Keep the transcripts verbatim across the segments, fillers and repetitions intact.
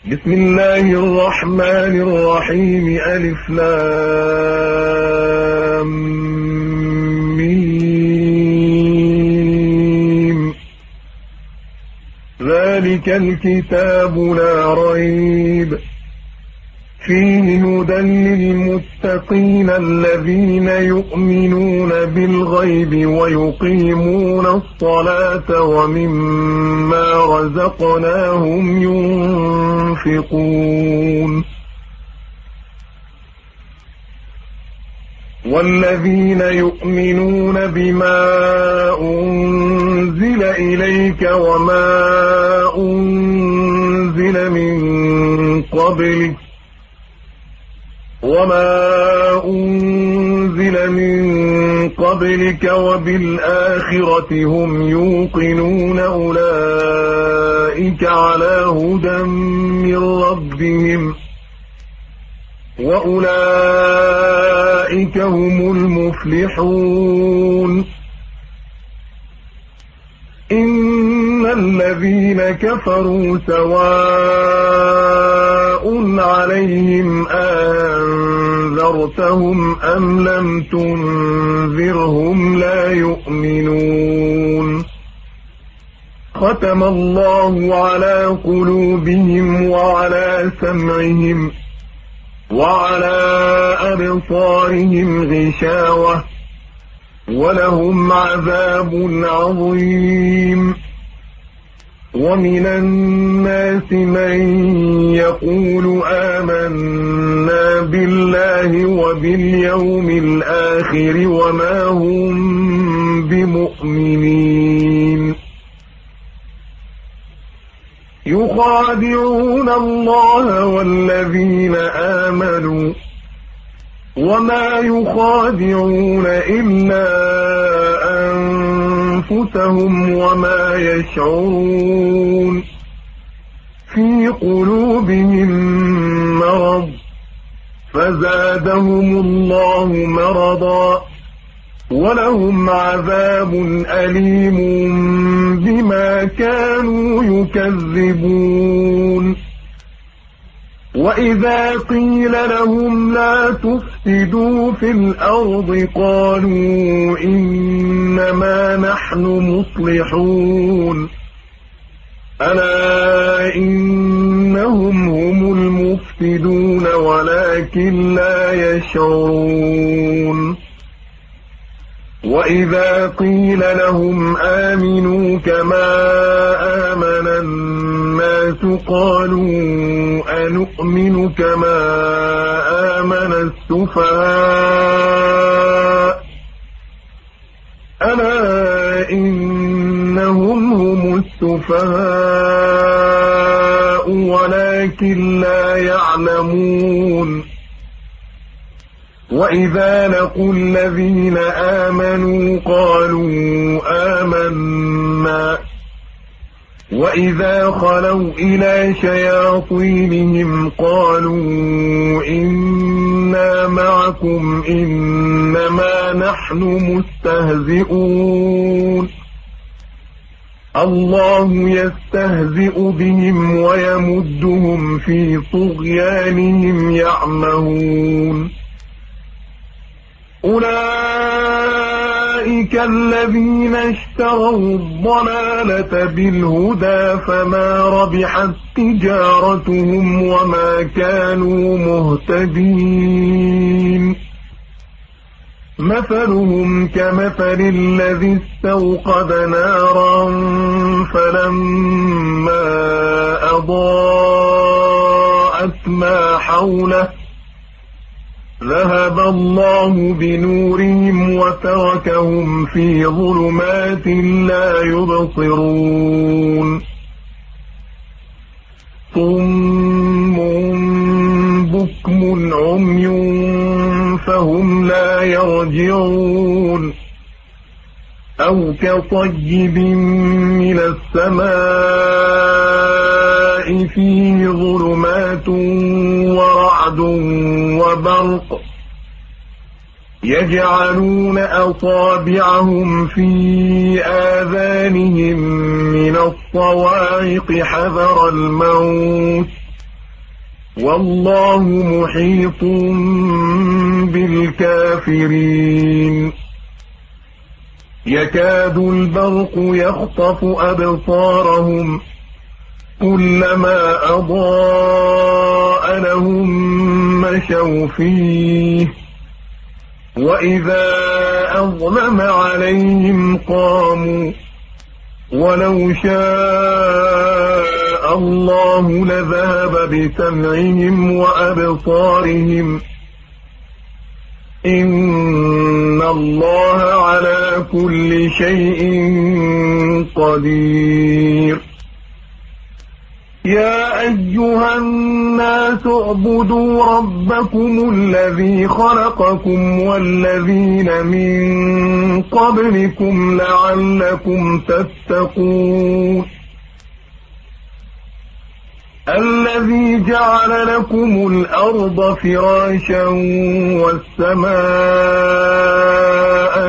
بسم الله الرحمن الرحيم. ألف لام ميم. ذلك الكتاب لا ريب فيه هدى للمتقين الذين يؤمنون بالغيب ويقيمون الصلاة ومما رزقناهم ينفقون. والذين يؤمنون بما أنزل إليك وما أنزل من قبلك وما أنزل من قبلك وبالآخرة هم يوقنون أولئك على هدى من ربهم وأولئك هم المفلحون. إن الذين كفروا سواء عليهم أنذرتهم أم لم تنذرهم لا يؤمنون. ختم الله على قلوبهم وعلى سمعهم وعلى أبصارهم غشاوة ولهم عذاب عظيم. ومن الناس من يقول آمنا بالله وباليوم الآخر وما هم بمؤمنين. يخادعون الله والذين آمنوا وما يخادعون إلا أنفسهم وما يشعرون. في قلوبهم مرض فزادهم الله مرضا ولهم عذاب أليم بما كانوا يكذبون. وإذا قيل لهم لا تفسدوا في الأرض قالوا إنما نحن مصلحون ألا إنهم هم المفسدون ولكن لا يشعرون. وإذا قيل لهم آمنوا كما آمن الناس قالوا أنؤمن كما آمن السفهاء ألا إنهم هم السفهاء ولكن لا يعلمون. وإذا لقوا الذين آمنوا قالوا آمنا وإذا خلوا إلى شياطينهم قالوا إنا معكم إنما نحن مستهزئون. الله يستهزئ بهم ويمدهم في طغيانهم يعمهون. أولئك الذين اشتروا الضلالة بالهدى فما ربحت تجارتهم وما كانوا مهتدين. مثلهم كمثل الذي استوقد نارا فلما أضاءت ما حوله ذهب الله بنورهم وتركهم في ظلمات لا يبصرون. صم بكم عمي فهم لا يرجعون. أو كصيب من السماء فيه ظلمات ورعد وبرق يجعلون أصابعهم في آذانهم من الصواعق حذر الموت والله محيط بالكافرين يكاد البرق يخطف أبصارهم كلما أضاء لهم مشوا فيه وإذا أظلم عليهم قاموا ولو شاء الله لذهب بسمعهم وأبصارهم إن الله على كل شيء قدير يا أيها الناس اعبدوا ربكم الذي خلقكم والذين من قبلكم لعلكم تتقون الذي جعل لكم الأرض فراشا والسماء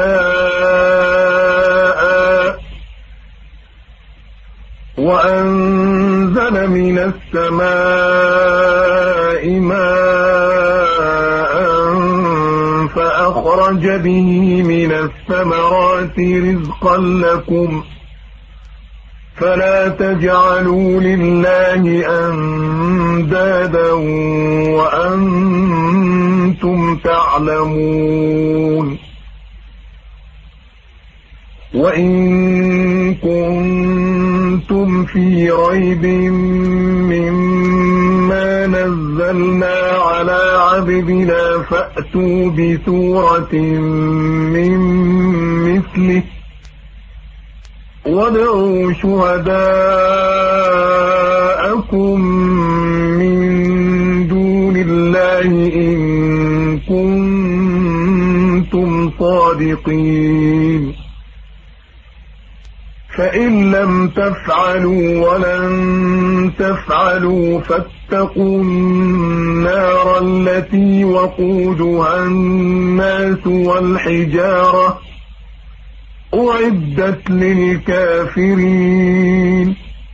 بناء وأنزل من السماء ماء فأخرج به من الثمرات رزقا لكم فلا تجعلوا لله أندادا وأنتم تعلمون وإن كنتم في ريب مما نزلنا على عبدنا فأتوا بسورة من مثله وادعوا شهداءكم من دون الله إن كنتم صادقين فإن لم تفعلوا ولن تفعلوا فاتقوا النار التي وقودها الناس والحجارة أعدت للكافرين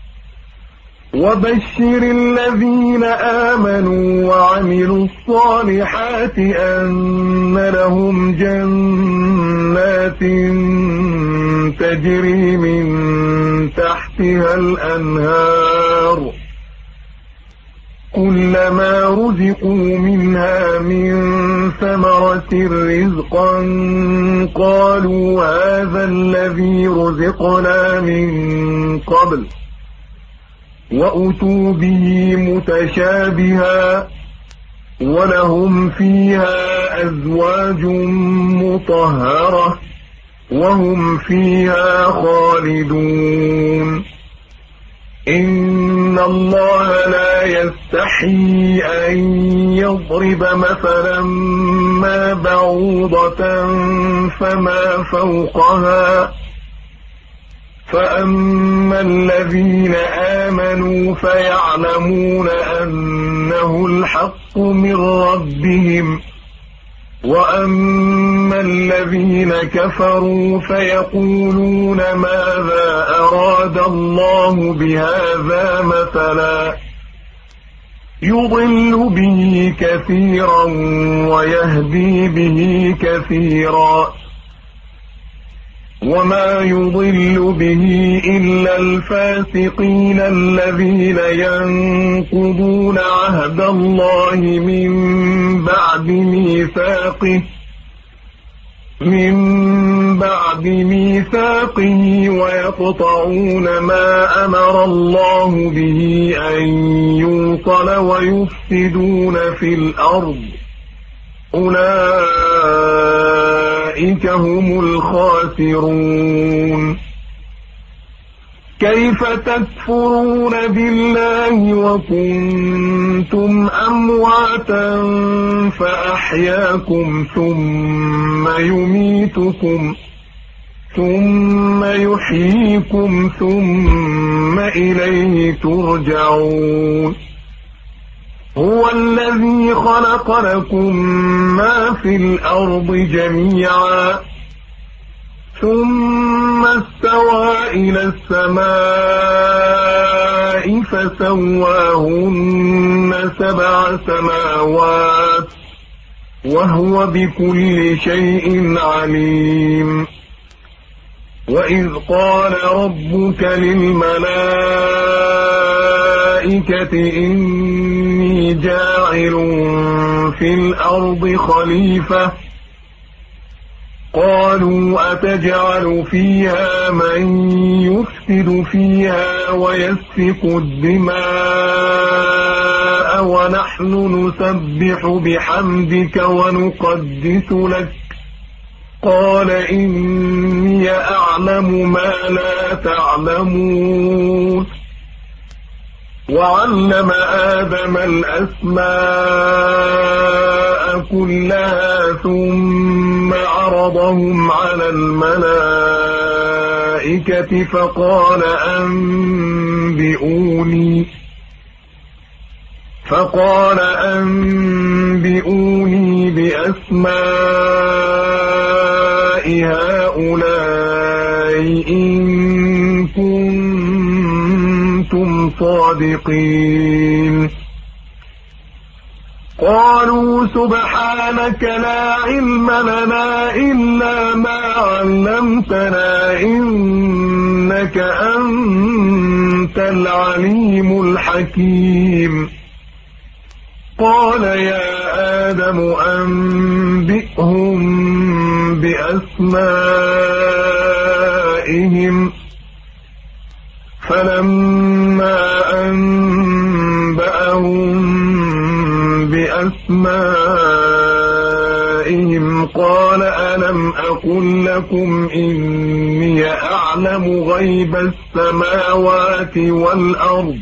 وبشر الذين آمنوا وعملوا الصالحات أن لهم جنات تجري من تحتها الأنهار كلما رزقوا منها من ثمرة رزقا قالوا هذا الذي رزقنا من قبل وأتوا به متشابها ولهم فيها أزواج مطهرة وهم فيها خالدون إن الله لا يستحيي أن يضرب مثلا ما بعوضة فما فوقها فأما الذين آمنوا فيعلمون أنه الحق من ربهم وأما الذين كفروا فيقولون ماذا أراد الله بهذا مثلا يضل به كثيرا ويهدي به كثيرا وما يضل به إلا الفاسقين الذين ينقضون عهد الله من بعد ميثاقه من بعد ميثاقه ويقطعون ما أمر الله به أن يوصل ويفسدون في الأرض أولئك هم الخاسرون كيف تكفرون بالله وكنتم أمواتا فأحياكم ثم يميتكم ثم يحييكم ثم إليه ترجعون هو الذي خلق لكم ما في الأرض جميعا ثم استوى إلى السماء السماء فسواهن سبع سماوات وهو بكل شيء عليم. وإذ قال ربك للملائكة إني جاعل في الأرض خليفة قالوا أتجعل فيها من يفسد فيها ويسفك الدماء ونحن نسبح بحمدك ونقدس لك قال إني أعلم ما لا تعلمون. وعلم آدم الأسماء كلها ثم عرضهم على الملائكة فقال أنبئوني فقال أنبئوني بأسماء هؤلاء إن كنتم صادقين. قالوا سبحانك لا علم لنا إلا ما علمتنا إنك أنت العليم الحكيم. قال يا آدم أنبئهم بأسمائهم فلما أنبأهم بأسمائهم قال ألم أقل لكم إني أعلم غيب السماوات والأرض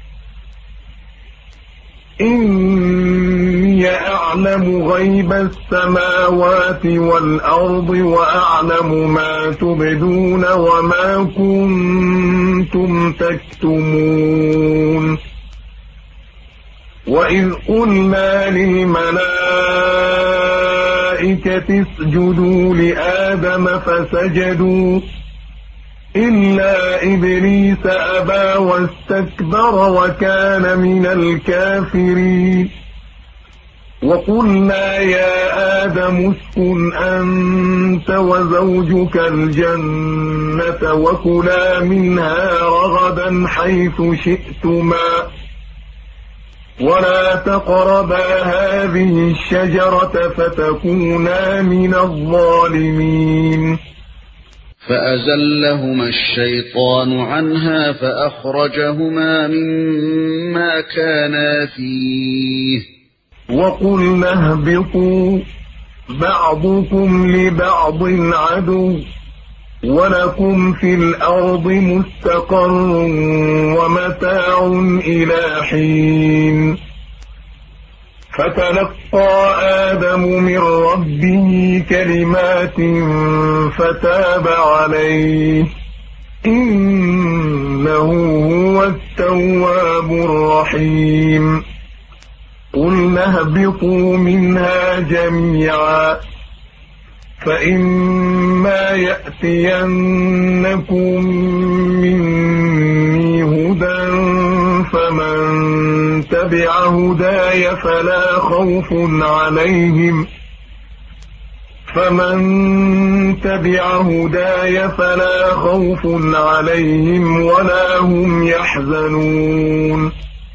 إني أعلم غيب السماوات والأرض وأعلم ما تبدون وما كنتم تكتمون. وإذ قلنا للملائكة اسجدوا لآدم فسجدوا إلا إبليس أبى واستكبر وكان من الكافرين. وقلنا يا آدم اسكن أنت وزوجك الجنة وكلا منها رغدا حيث شئتما ولا تقربا هذه الشجرة فتكونا من الظالمين. فأزلهما الشيطان عنها فأخرجهما مما كانا فيه. وقلنا اهبطوا بعضكم لبعض عدو ولكم في الأرض مستقر ومتاع إلى حين. فتلقى آدم من ربه كلمات فتاب عليه إنه هو التواب الرحيم. قلنا اهبطوا منها جميعا فإما يأتينكم مني هدى فمن تبع هداي فلا خوف عليهم فمن تبع هداي فلا خوف عليهم ولا هم يحزنون.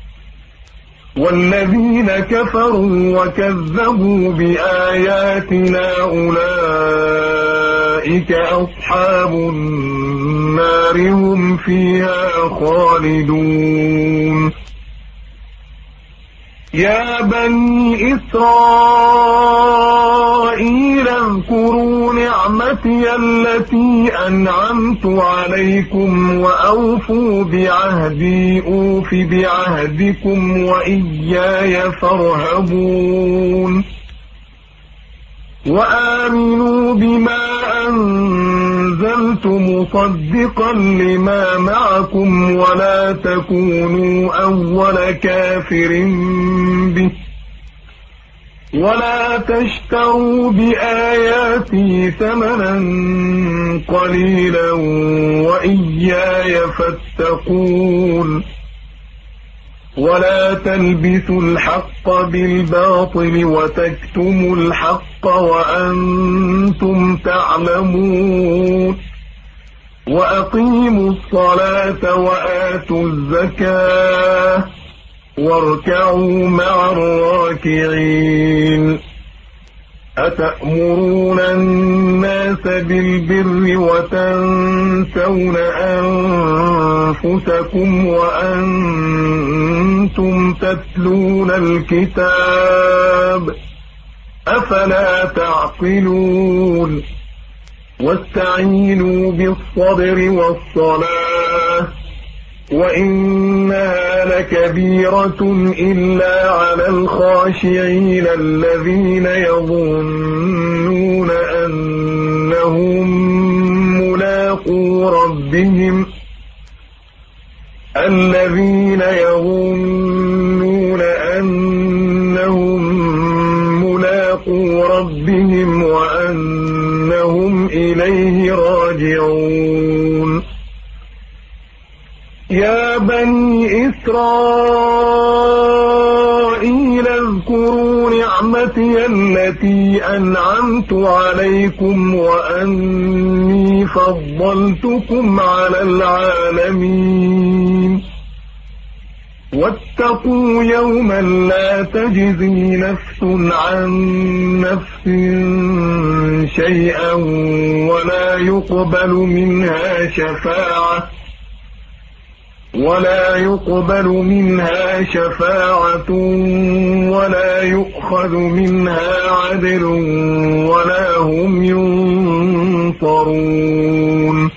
والذين كفروا وكذبوا بآياتنا أولئك أصحاب النار هم فيها خالدون. يا بني إسرائيل اذكروا نعمتي التي أنعمت عليكم وأوفوا بعهدي أوف بعهدكم وإياي فارهبون. وآمنوا بما أنزلت مصدقا لما معكم ولا تكونوا أول كافر به ولا تشتروا بآياتي ثمنا قليلا وإياي فاتقون. ولا تلبسوا الحق بالباطل وتكتموا الحق وأنتم تعلمون وأقيموا الصلاة وآتوا الزكاة واركعوا مع الراكعين أتأمرون الناس بالبر وتنسون أنفسكم وأنتم تتلون الكتاب أفلا تعقلون واستعينوا بالصبر والصلاة وإنها لكبيرة إلا على الخاشعين الذين يظنون أنهم ملاقو ربهم الذين يظنون أنهم ملاقو ربهم وأنهم إليه راجعون يا بني إسرائيل اذكروا نعمتي التي أنعمت عليكم وأني فضلتكم على العالمين واتقوا يوما لا تجزي نفس عن نفس شيئا ولا يقبل منها شفاعة ولا يقبل منها شفاعة ولا يؤخذ منها عدل ولا هم ينصرون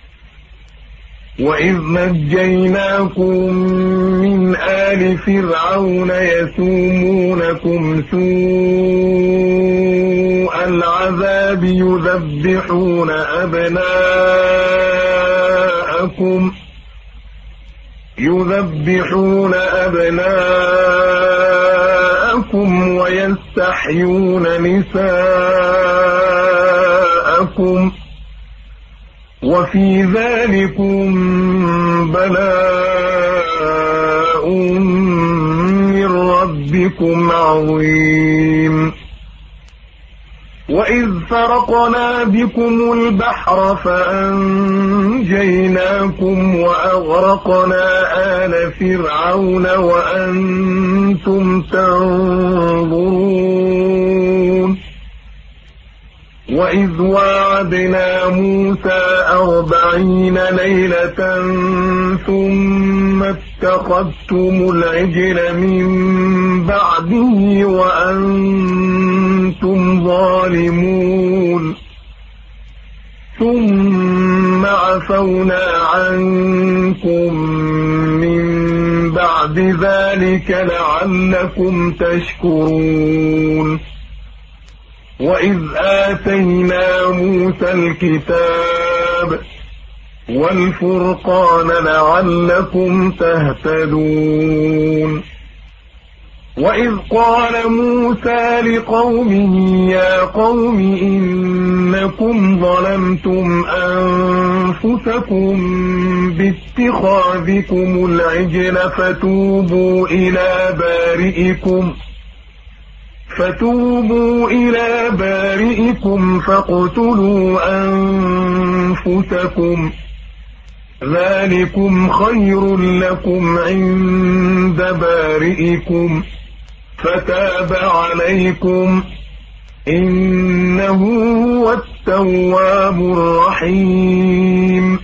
وإذ نجيناكم من آل فرعون يسومونكم سوء العذاب يذبحون أبناءكم يذبحون أبناءكم ويستحيون نساءكم وفي ذلكم بلاء من ربكم عظيم وإذ فرقنا بكم البحر فأنجيناكم وأغرقنا آل فرعون وأنتم تنظرون وإذ واعدنا موسى أربعين ليلة ثم اتخذتم العجل من بعده وأنتم ظالمون ثم عفونا عنكم من بعد ذلك لعلكم تشكرون وإذ آتينا موسى الكتاب والفرقان لعلكم تهتدون وإذ قال موسى لقومه يا قوم إنكم ظلمتم أنفسكم باتخاذكم العجل فتوبوا إلى بارئكم فتوبوا إلى بارئكم فاقتلوا أنفسكم ذلكم خير لكم عند بارئكم فتاب عليكم إنه هو التواب الرحيم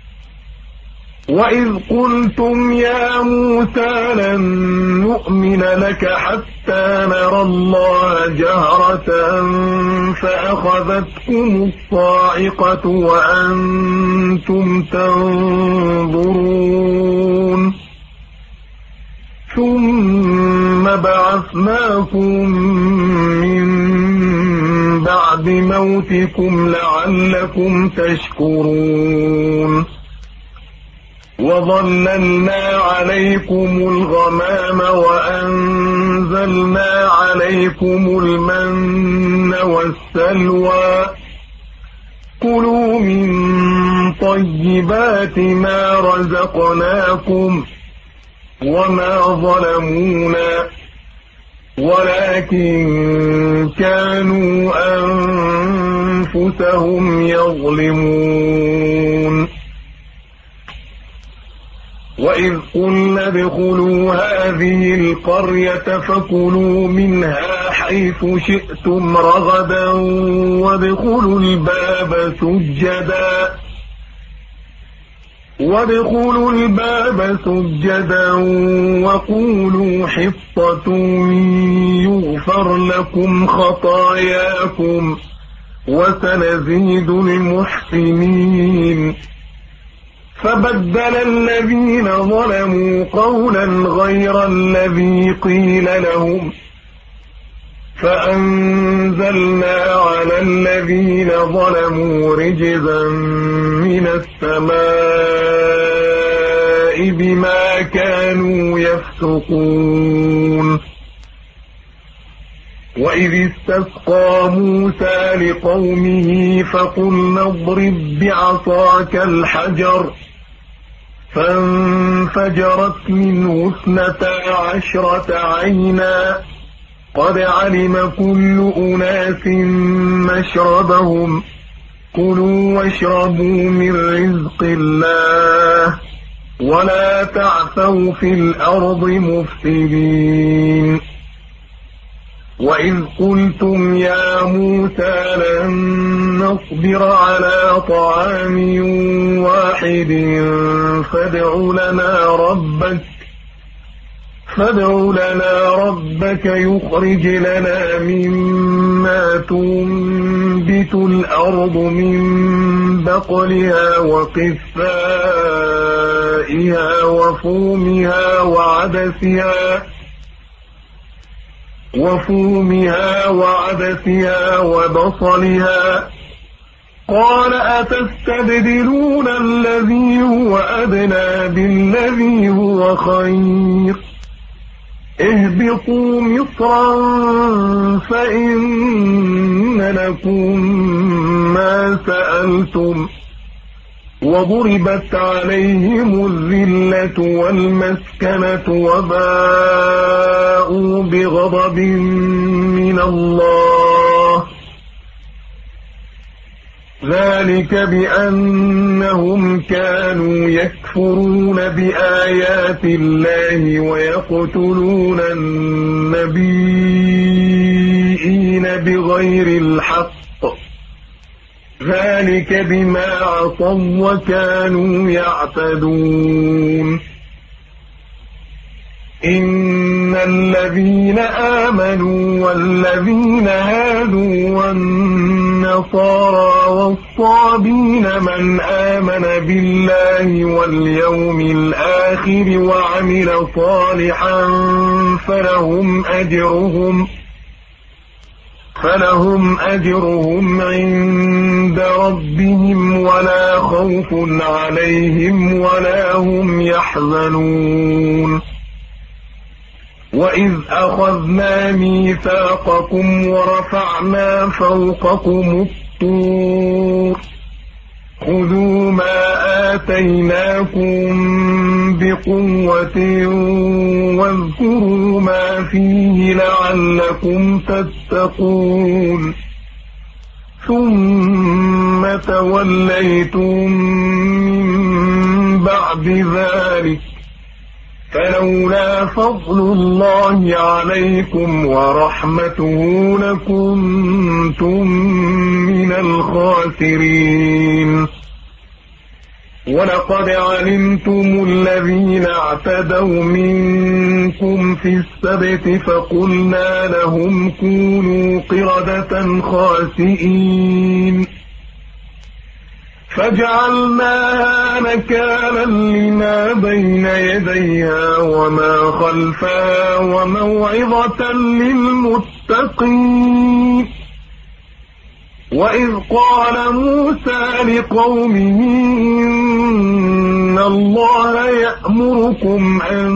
وإذ قلتم يا موسى لن نؤمن لك حتى نرى الله جهرة فأخذتكم الصاعقة وأنتم تنظرون ثم بعثناكم من بعد موتكم لعلكم تشكرون وظللنا عليكم الغمام وأنزلنا عليكم المن والسلوى كلوا من طيبات ما رزقناكم وما ظلمونا ولكن كانوا أنفسهم يظلمون. وإذ قلنا ادخلوا هذه القرية فكلوا منها حيث شئتم رغدا وادخلوا الباب سجدا وادخلوا الباب سجدا وقولوا حطة يغفر لكم خطاياكم وسنزيد المحسنين. فبدل الذين ظلموا قولا غير الذي قيل لهم فأنزلنا على الذين ظلموا رجزا من السماء بما كانوا يفسقون. وإذ استسقى موسى لقومه فقلنا اضرب بعصاك الحجر فانفجرت منه اثنتا عشرة عينا قد علم كل أناس مشربهم كلوا واشربوا من رزق الله ولا تعثوا في الأرض مفسدين. وإذ قلتم يا موسى لن نصبر على طعام واحد فادع لنا ربك فادع لنا ربك يخرج لنا مما تنبت الأرض من بقلها وقثائها وفومها وعدسها وفومها وعدسها وبصلها قال أتستبدلون الذي هو أدنى بالذي هو خير اهبطوا مصرا فإن لكم ما سألتم وضربت عليهم الذلة والمسكنة وباءوا بغضب من الله ذلك بأنهم كانوا يكفرون بآيات الله ويقتلون النبيين بغير الحق ذلك بما عصوا وكانوا يعتدون. إن الذين آمنوا والذين هادوا والنصارى والصابين من آمن بالله واليوم الآخر وعمل صالحا فلهم أجرهم فلهم أجرهم عند ربهم ولا خوف عليهم ولا هم يحزنون. وإذ أخذنا ميثاقكم ورفعنا فوقكم الطور خذوا ما آتيناكم بقوة واذكروا ما فيه لعلكم تتقون ثم توليتم من بعد ذلك فلولا فضل الله عليكم ورحمته لكنتم من الخاسرين. ولقد علمتم الذين اعتدوا منكم في السبت فقلنا لهم كونوا قردة خاسئين فجعلناها نكالا لما بين يديها وما خلفها وموعظة للمتقين. وإذ قال موسى لقومه إن الله يأمركم أن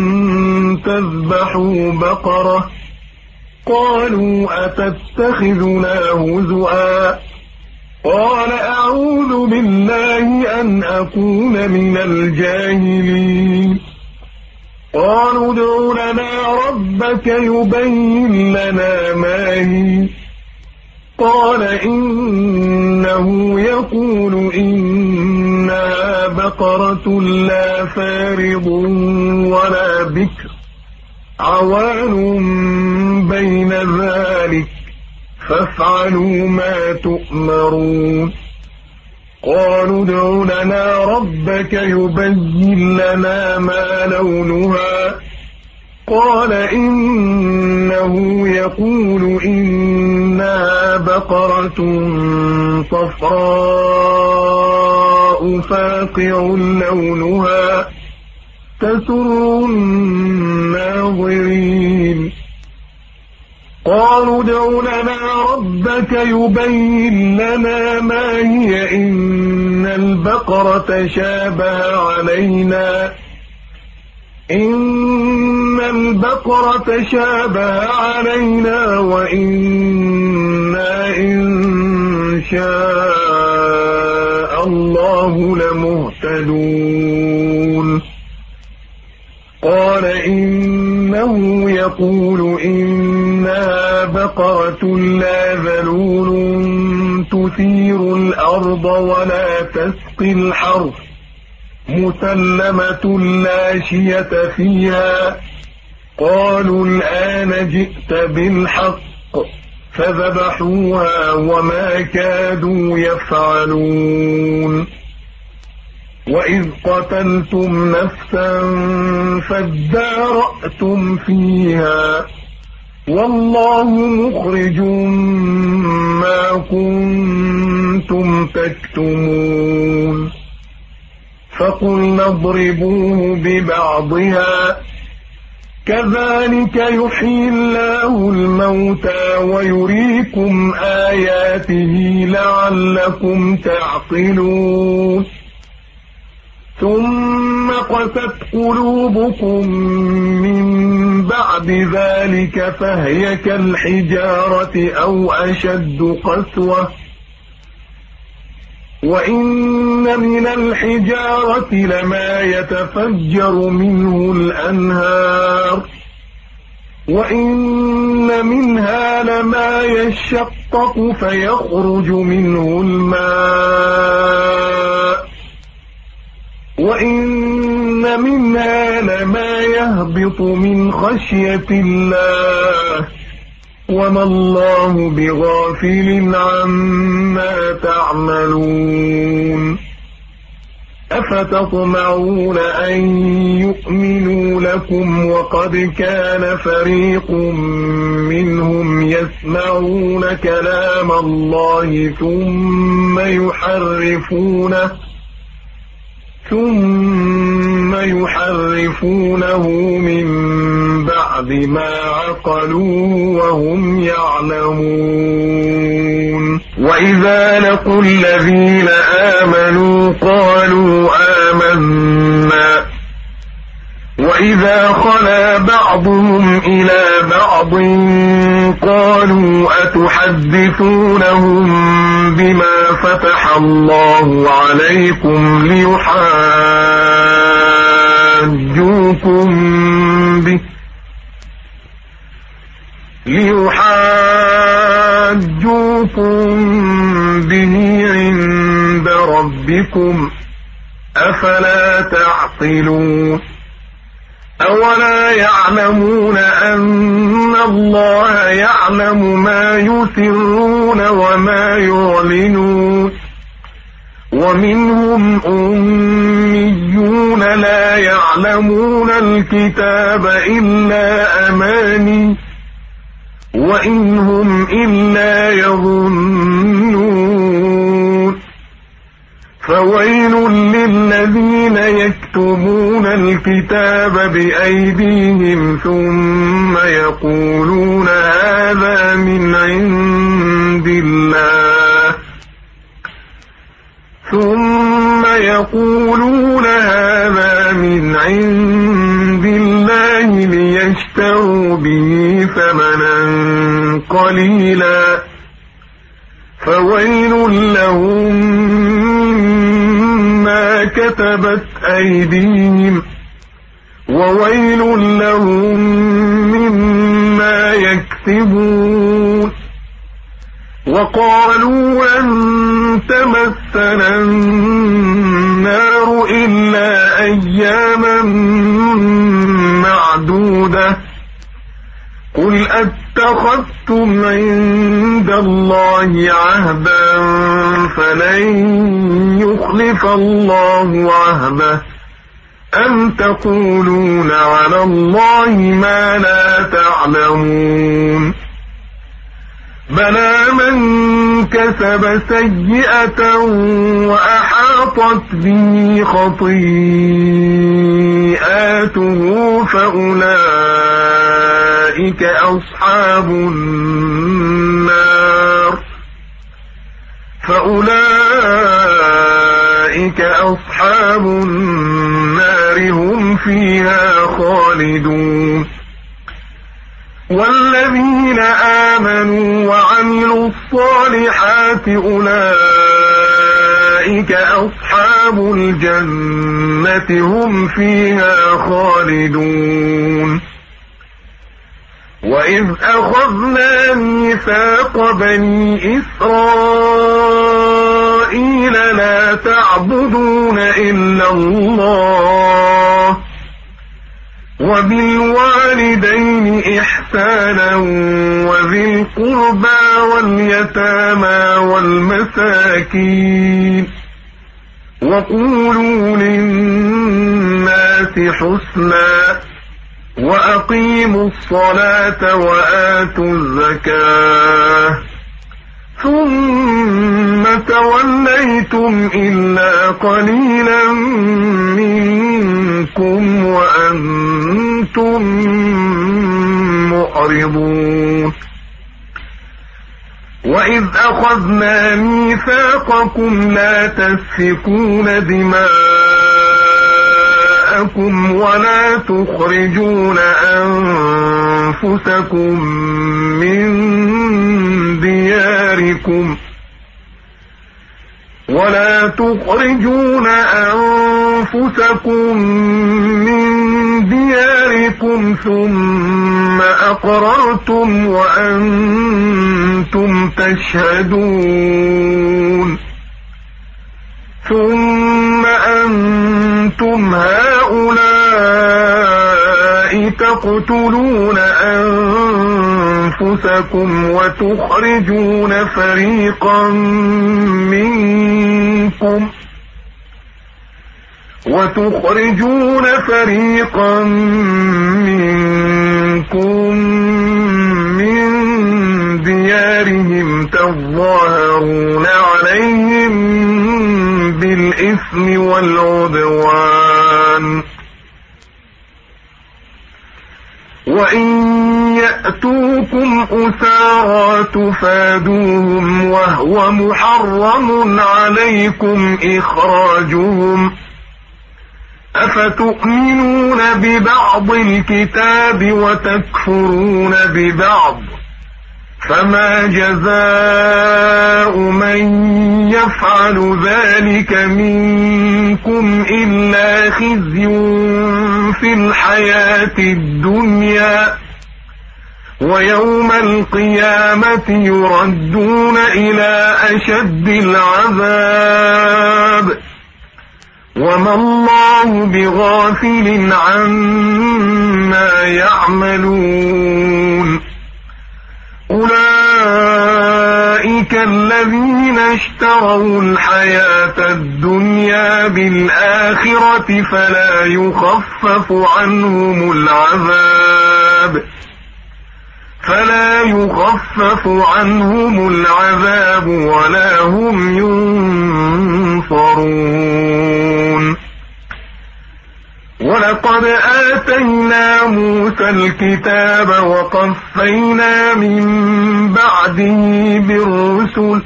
تذبحوا بقرة قالوا أتتخذنا هزؤا قال أعوذ بالله أن أكون من الجاهلين قالوا ادع لنا ربك يبين لنا ما هي قال إنه يقول إنها بقرة لا فارض ولا بكر عوان بين ذلك فافعلوا ما تؤمرون قالوا ادع لنا ربك يبين لنا ما لونها قال إنه يقول إنها بقرة صفراء فاقع لونها تسر الناظرين قالوا ادع لنا ربك يبين لنا ما هي إن البقرة شابه علينا إن البقرة شابه علينا وإنا إن شاء الله لمهتدون قال إنه يقول إنها بقرة لا ذلول تثير الأرض ولا تسقي الحرث مسلمة لا شية فيها قالوا الآن جئت بالحق فذبحوها وما كادوا يفعلون وإذ قتلتم نفسا فادارأتم فيها والله مخرج ما كنتم تكتمون فقلنا اضربوه ببعضها كذلك يحيي الله الموتى ويريكم آياته لعلكم تعقلون ثم قست قلوبكم من بعد ذلك فهي كالحجارة أو أشد قسوة وإن من الحجارة لما يتفجر منه الأنهار وإن منها لما يشقق فيخرج منه الماء وإن منها لما يهبط من خشية الله وما الله بغافل عما تعملون أفتطمعون أن يؤمنوا لكم وقد كان فريق منهم يسمعون كلام الله ثم يحرفونه ثم يحرفونه من بعد ما عقلوه وهم يعلمون وإذا لقوا الذين آمنوا قالوا آمنا وإذا خلا بعضهم إلى بعض قالوا أتحدثونهم بما فتح الله عليكم ليحاجوكم به ليحاجوكم به عند ربكم أفلا تعقلون أولا يعلمون أن الله يعلم ما يسرون وما يعلنون ومنهم أميون لا يعلمون الكتاب إلا أماني وإن هم إلا يظنون فويل للذين يكتبون الكتاب بأيديهم ثم يقولون هذا من عند الله ثم يقولون هذا من عند الله ليشتروا به ثمنا قليلا فويل لهم ما كتبت أيديهم وويل لهم مما يكسبون. وقالوا لن تمسنا النار إلا أياما معدودة قل أتخذتم عند الله عهدا فلن يخلف الله عهده أم تقولون على الله ما لا تعلمون. بلى من كسب سيئة وأحاطت به خطيئاته فأولئك أصحاب النار فأولئك أصحاب النار هم فيها خالدون. والذين آمنوا وعملوا الصالحات أولئك أصحاب الجنة هم فيها خالدون. وإذ أخذنا ميثاق بني إسرائيل لا تعبدون إلا الله وبالوالدين إحسانا وذي القربى واليتامى والمساكين وقولوا للناس حسنا وأقيموا الصلاة وآتوا الزكاة ثم توليتم إلا قليلا منكم وأنتم معرضون. وإذ أخذنا ميثاقكم لا تسفكون دماءكم ولا تخرجون أنفسكم من دياركم ولا تخرجون أنفسكم من دياركم ثم أقررتم وأنتم تشهدون. ثم أنتم هؤلاء تقتلون أنفسكم وتخرجون فريقا منكم وتخرجون فريقا منكم من ديارهم تظاهرون عليهم بالإثم والعدوان وإن يأتوكم أسارى تفادوهم وهو محرم عليكم إخراجهم أفتؤمنون ببعض الكتاب وتكفرون ببعض فما جزاء من يفعل ذلك منكم إلا خزي في الحياة الدنيا ويوم القيامة يردون إلى أشد العذاب وما الله بغافل عما يعملون. أولئك الذين اشتروا الحياة الدنيا بالآخرة فلا يخفف عنهم العذاب فلا يخفف عنهم العذاب ولا هم ينصرون. ولقد آتينا موسى الكتاب وقفينا من بعده بالرسل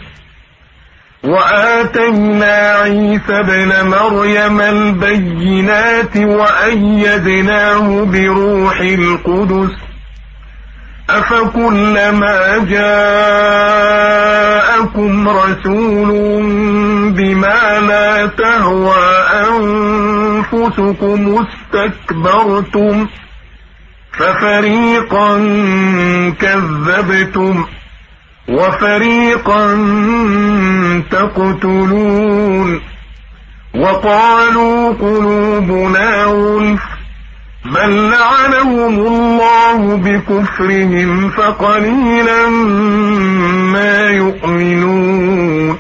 وآتينا عيسى ابن مريم البينات وأيدناه بروح القدس أفكلما جاءكم رسول بما لا تهوى أنفسكم اسْتَكْبَرْتُمْ فَفَرِيقًا كَذَّبْتُمْ وَفَرِيقًا تَقْتُلُونَ وَقَالُوا قُلُوبُنَا غُلْفٌ بَل لَّعَنَهُمُ اللَّهُ بِكُفْرِهِمْ فَقَلِيلًا مَّا يُؤْمِنُونَ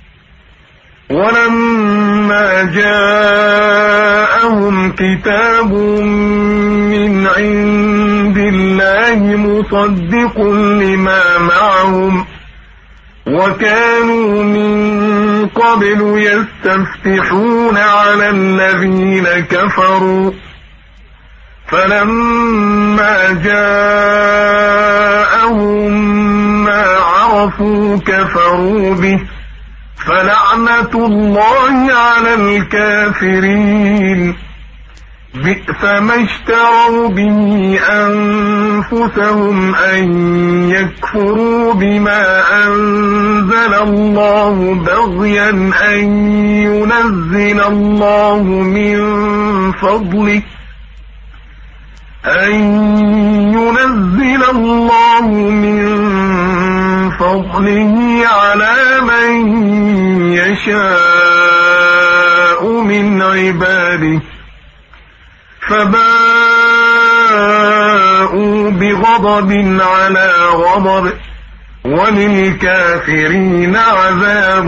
وَلَمَّا جَاءَهُمْ كِتَابٌ مِّنْ عِندِ اللَّهِ مُصَدِّقٌ لِّمَا مَعَهُمْ وَكَانُوا مِن قَبْلُ يَسْتَفْتِحُونَ عَلَى الَّذِينَ كَفَرُوا فَلَمَّا جَاءَهُم مَّا عَرَفُوا كَفَرُوا بِهِ فَلَعْنَةُ اللَّهِ عَلَى الْكَافِرِينَ بِئْسَ ما اشْتَرَوْا بِهِ أَنفُسَهُمْ أَن يَكْفُرُوا بِمَا أَنزَلَ اللَّهُ بَغْيًا أَن يُنَزِّلَ اللَّهُ مِن فَضْلِهِ أَن يُنَزِّلَ اللَّهُ مِن فَضْلِهِ عَلَى مَن يَشَاءُ مِنْ عِبَادِهِ فَبَاءُوا بِغَضَبٍ عَلَى غَضَبٍ وَلِلْكَافِرِينَ عَذَابٌ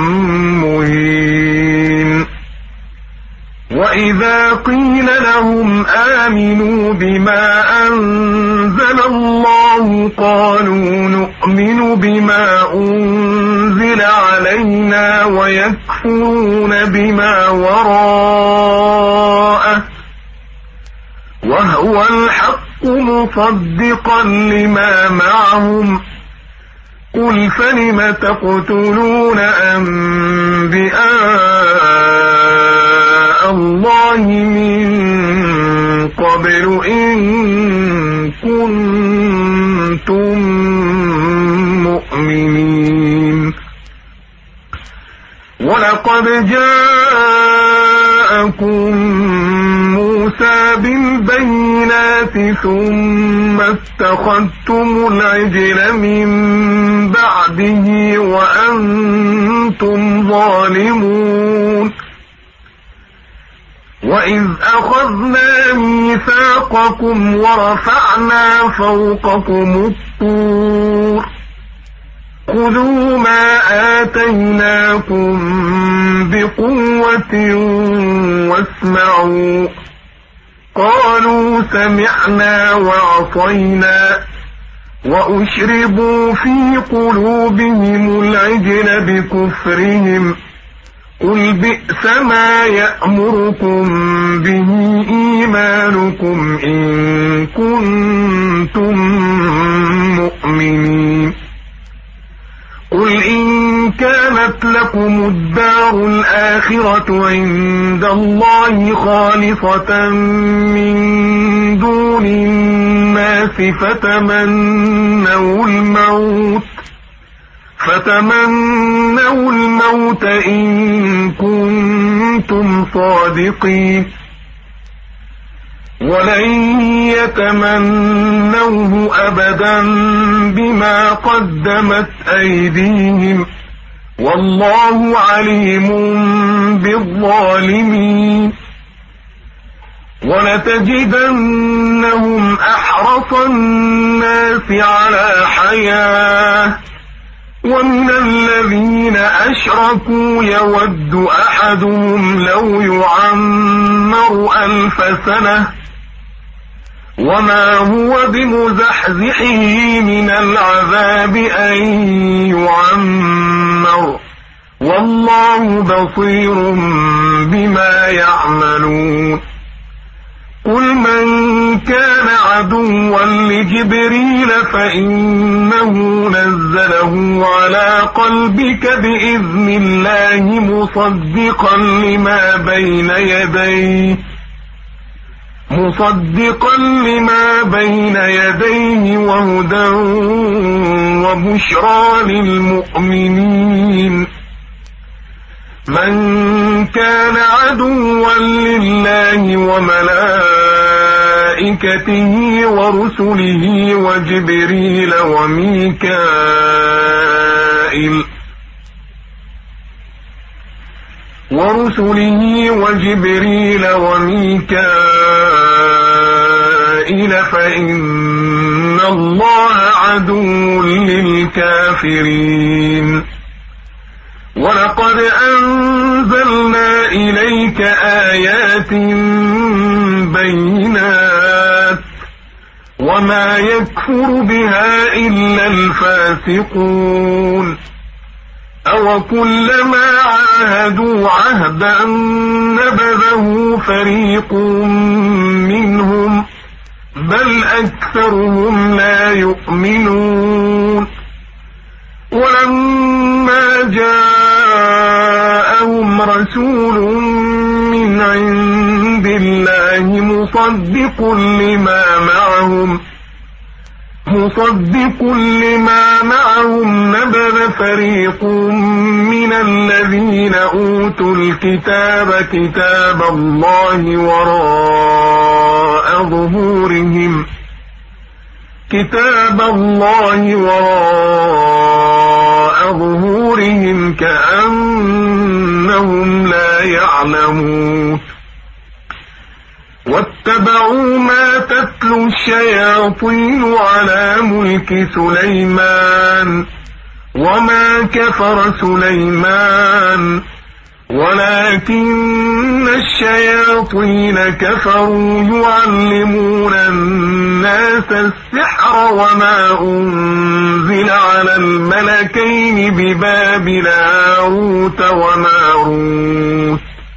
مُّهِينٌ وَإِذَا قِيلَ لَهُمْ آمِنُوا بِمَا أَنزَلَ اللَّهُ قَالُوا نُؤْمِنُ بِمَا أُنزِلَ عَلَيْنَا وَيَكْفُرُونَ بِمَا وَرَاءَهُ وَهُوَ الْحَقُّ مُصَدِّقًا لِّمَا مَعَهُمْ قُلْ فَلِمَ تَقْتُلُونَ أَنبِيَاءَ اللَّهِ مِن قَبْلُ إِن كُنتُم مُّؤْمِنِينَ وَلَقَدْ جَاءَكُم مُوسَى بِالْبَيِّنَاتِ ثُمَّ اتَّخَذْتُمُ الْعِجْلَ مِن بَعْدِهِ وَأَنتُمْ ظَالِمُونَ وَإِذْ أَخَذْنَا مِيثَاقَكُمْ وَرَفَعْنَا فَوْقَكُمُ الطُّورَ خُذُوا مَا آتَيْنَاكُمْ بِقُوَّةٍ وَاسْمَعُوا قَالُوا سَمِعْنَا وَعَصَيْنَا وَأُشْرِبُوا فِي قُلُوبِهِمُ الْعِجْلَ بِكُفْرِهِمْ قُلْ بِئْسَ مَا يَأْمُرُكُم بِهِ إِيمَانُكُمْ إِن كُنتُم مُّؤْمِنِينَ قُلْ إِن كَانَتْ لَكُمُ الدَّارُ الْآخِرَةُ عِندَ اللَّهِ خَالِصَةً مِّن دُونِ النَّاسِ فَتَمَنَّوُا الْمَوْتَ فَتَمَنَّوُا الْمَوْتَ إِن كُنتُمْ صَادِقِينَ وَلَن يَتَمَنَّوْهُ أَبَدًا بِمَا قَدَّمَتْ أَيْدِيهِمْ وَاللَّهُ عَلِيمٌ بِالظَّالِمِينَ وَلَتَجِدَنَّهُمْ أَحْرَصَ النَّاسِ عَلَى حَيَاةٍ وَمِنَ الَّذِينَ أَشْرَكُوا يَوَدُّ أَحَدُهُمْ لَوْ يُعَمَّرُ أَلْفَ سَنَةٍ وَمَا هُوَ بِمُزَحْزِحِهِ مِنَ الْعَذَابِ أَن يُعَمَّرَ وَاللَّهُ بَصِيرٌ بِمَا يَعْمَلُونَ قُلْ مَن كَانَ عَدُوًّا لِجِبْرِيلَ فَإِنَّهُ نَزَّلَهُ عَلَى قَلْبِكَ بِإِذْنِ اللَّهِ مُصَدِّقًا لِمَا بَيْنَ يَدَيْهِ مُصَدِّقًا لِمَا بَيْنَ يَدَيْهِ وَهُدًى وَبُشْرَى لِلْمُؤْمِنِينَ من كان عدوا لله وملائكته ورسله وجبريل وميكائيل ورسله وجبريل وميكائيل فإن الله عدو للكافرين. ولقد أنزلنا إليك آيات بينات وما يكفر بها إلا الفاسقون. أوكلما عاهدوا عهدا نبذه فريق منهم بل أكثرهم لا يؤمنون. ولما جاءهم رسول من عند الله مصدق لما معهم مصدق لما معهم نبذ فريق من الذين أوتوا الكتاب كتاب الله وراء ظهورهم كتاب الله وراء ظهورهم كأنهم لا يعلمون. واتبعوا ما تتلو الشياطين على ملك سليمان وما كفر سليمان ولكن الشياطين كفروا يعلمون الناس السحر وما أنزل على الملكين ببابل هاروت وماروت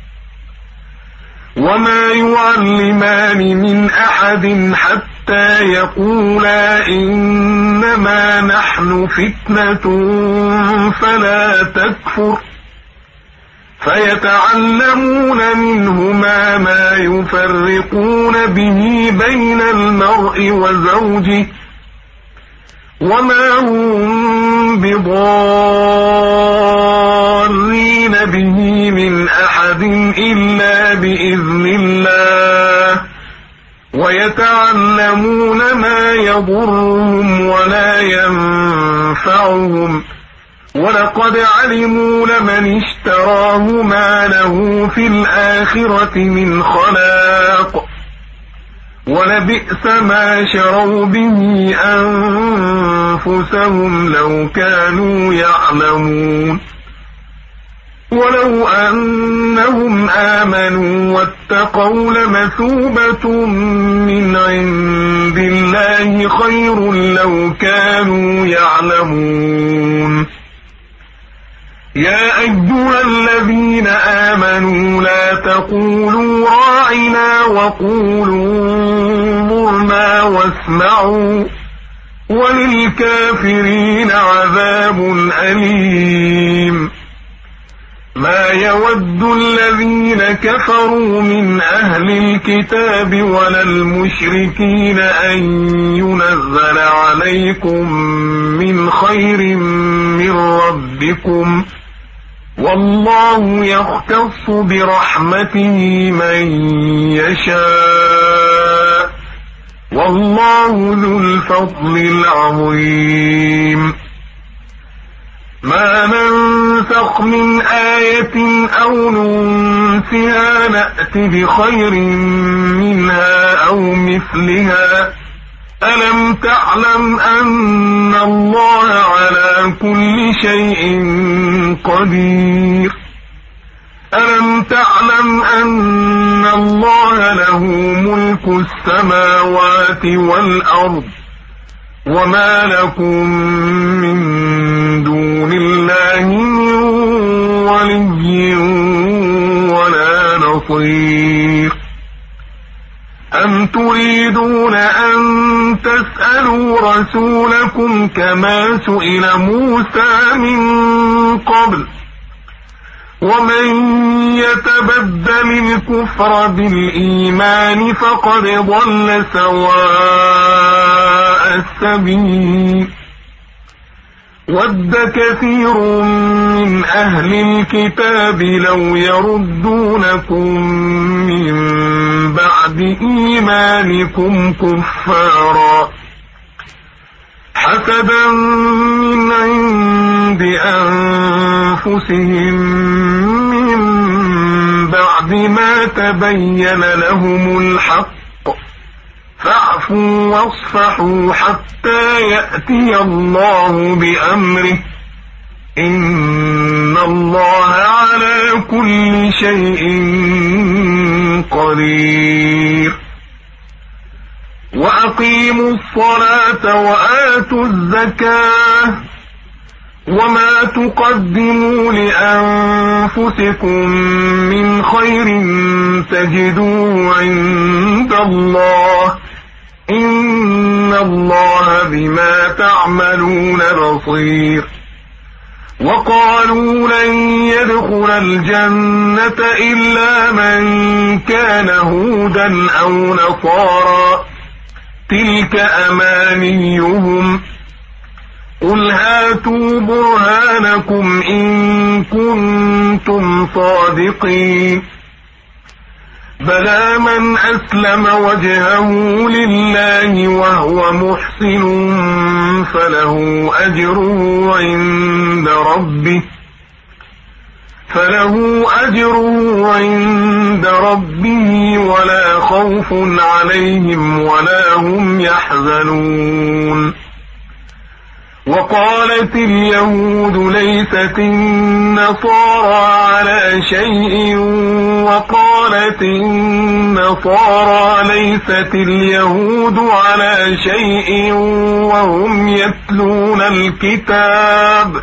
وما يعلمان من أحد حتى يقولا إنما نحن فتنة فلا تكفر فيتعلمون منهما ما يفرقون به بين المرء وزوجه وما هم بضارين به من أحد إلا بإذن الله ويتعلمون ما يضرهم ولا ينفعهم ولقد علموا لمن اشتراه ما له في الآخرة من خلاق ولبئس ما شروا به أنفسهم لو كانوا يعلمون. ولو أنهم آمنوا واتقوا لمثوبة من عند الله خير لو كانوا يعلمون. يا أيها الذين آمنوا لا تقولوا راعنا وقولوا انظرنا واسمعوا وللكافرين عذاب أليم. ما يود الذين كفروا من أهل الكتاب ولا المشركين أن ينزل عليكم من خير من ربكم والله يختص برحمته من يشاء والله ذو الفضل العظيم. ما ننسخ من آية أو ننسها نأت بخير منها أو مثلها ألم تعلم أن الله على كل شيء قدير ألم تعلم أن الله له ملك السماوات والأرض وما لكم من دون الله من ولي ولا نصير. أم تريدون أن تسألوا رسولكم كما سئل موسى من قبل ومن يتبدل الكفر بالإيمان فقد ضل سواء السبيل. ود كثير من أهل الكتاب لو يردونكم من بعد إيمانكم كفارا حسدا من عند أنفسهم من بعد ما تبين لهم الحق فاعفوا واصفحوا حتى يأتي الله بأمره إن الله على كل شيء قدير وأقيموا الصلاة وآتوا الزكاة وما تقدموا لأنفسكم من خير تجدوه عند الله إن الله بما تعملون بصير وقالوا لن يدخل الجنة إلا من كان هودا أو نصارى تلك أمانيهم قل هاتوا برهانكم إن كنتم صادقين بلى من أسلم وجهه لله وهو محسن فله أجره عند ربه فله أجره عند ربه ولا خوف عليهم ولا هم يحزنون وقالت اليهود ليست النصارى على شيء وقالت النصارى ليست اليهود على شيء وهم يتلون الكتاب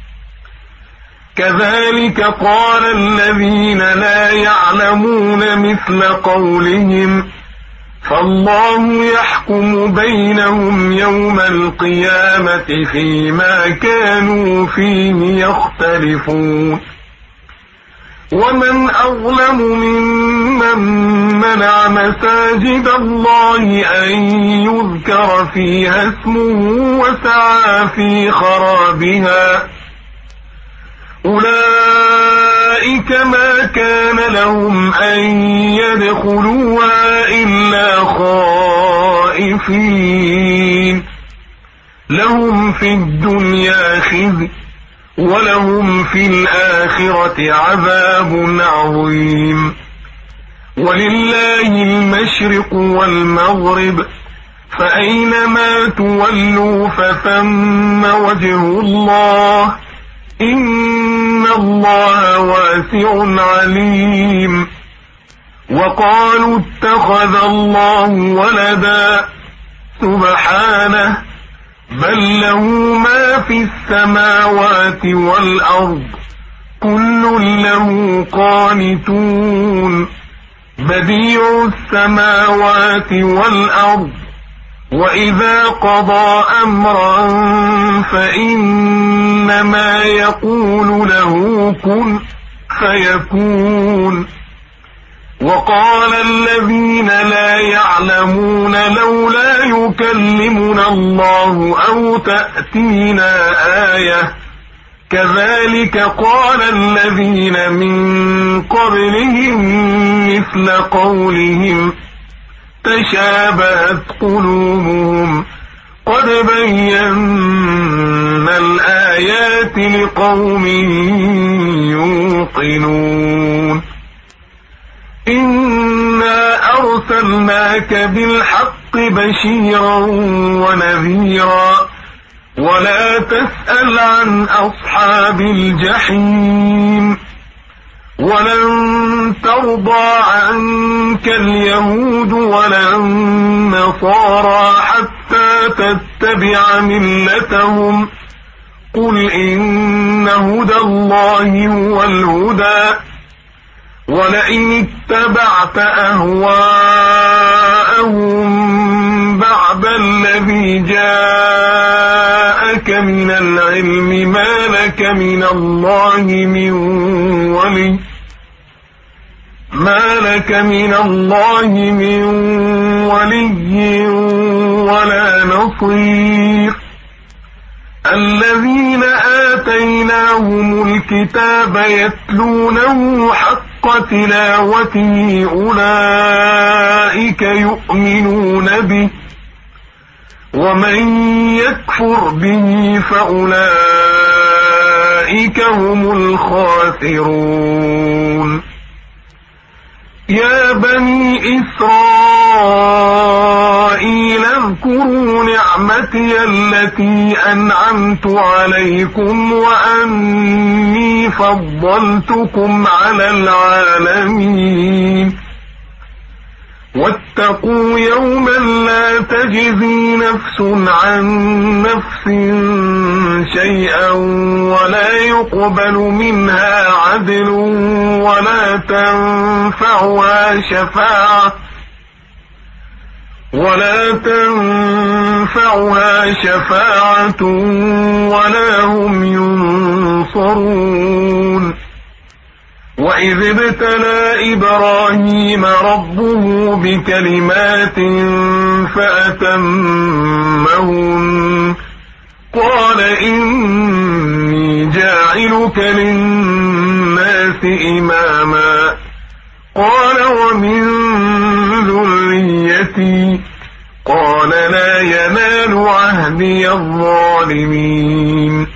كذلك قال الذين لا يعلمون مثل قولهم فالله يحكم بينهم يوم القيامة فيما كانوا فيه يختلفون ومن أظلم ممن منع مساجد الله أن يذكر فيها اسمه وسعى في خرابها أولئك ما كان لهم أن يدخلوها إلا خائفين لهم في الدنيا خزي ولهم في الآخرة عذاب عظيم ولله المشرق والمغرب فأينما تولوا فثم وجه الله إن الله واسع عليم وقالوا اتخذ الله ولدا سبحانه بل له ما في السماوات والأرض كل له قانتون بديع السماوات والأرض وإذا قضى أمرا فإنما يقول له كن فيكون وقال الذين لا يعلمون لولا يكلمنا الله أو تأتينا آية كذلك قال الذين من قبلهم مثل قولهم تشابهت قلوبهم قد بينا الآيات لقوم يوقنون إنا أرسلناك بالحق بشيرا ونذيرا ولا تسأل عن أصحاب الجحيم ولن ترضى عنك اليهود ولا النصارى حتى تتبع ملتهم قل إن هدى الله هو الهدى ولئن اتبعت أهواءهم بعد الذي جاءك من العلم ما لك من الله من ولي ما لك من الله من ولي ولا نصير الذين آتيناهم الكتاب يتلونه حق تلاوته أولئك يؤمنون به ومن يكفر به فأولئك هم الخاسرون يا بني إسرائيل اذكروا نعمتي التي أنعمت عليكم وأني فضلتكم على العالمين واتقوا يوما لا تجزي نفس عن نفس شيئا ولا يقبل منها عدل ولا تنفعها شفاعة ولا تنفعها شفاعة ولا هم ينصرون وإذ ابتلى إبراهيم ربه بكلمات فأتمهن قال إني جاعلك للناس إماما قال ومن ذريتي قال لا ينال عهدي الظالمين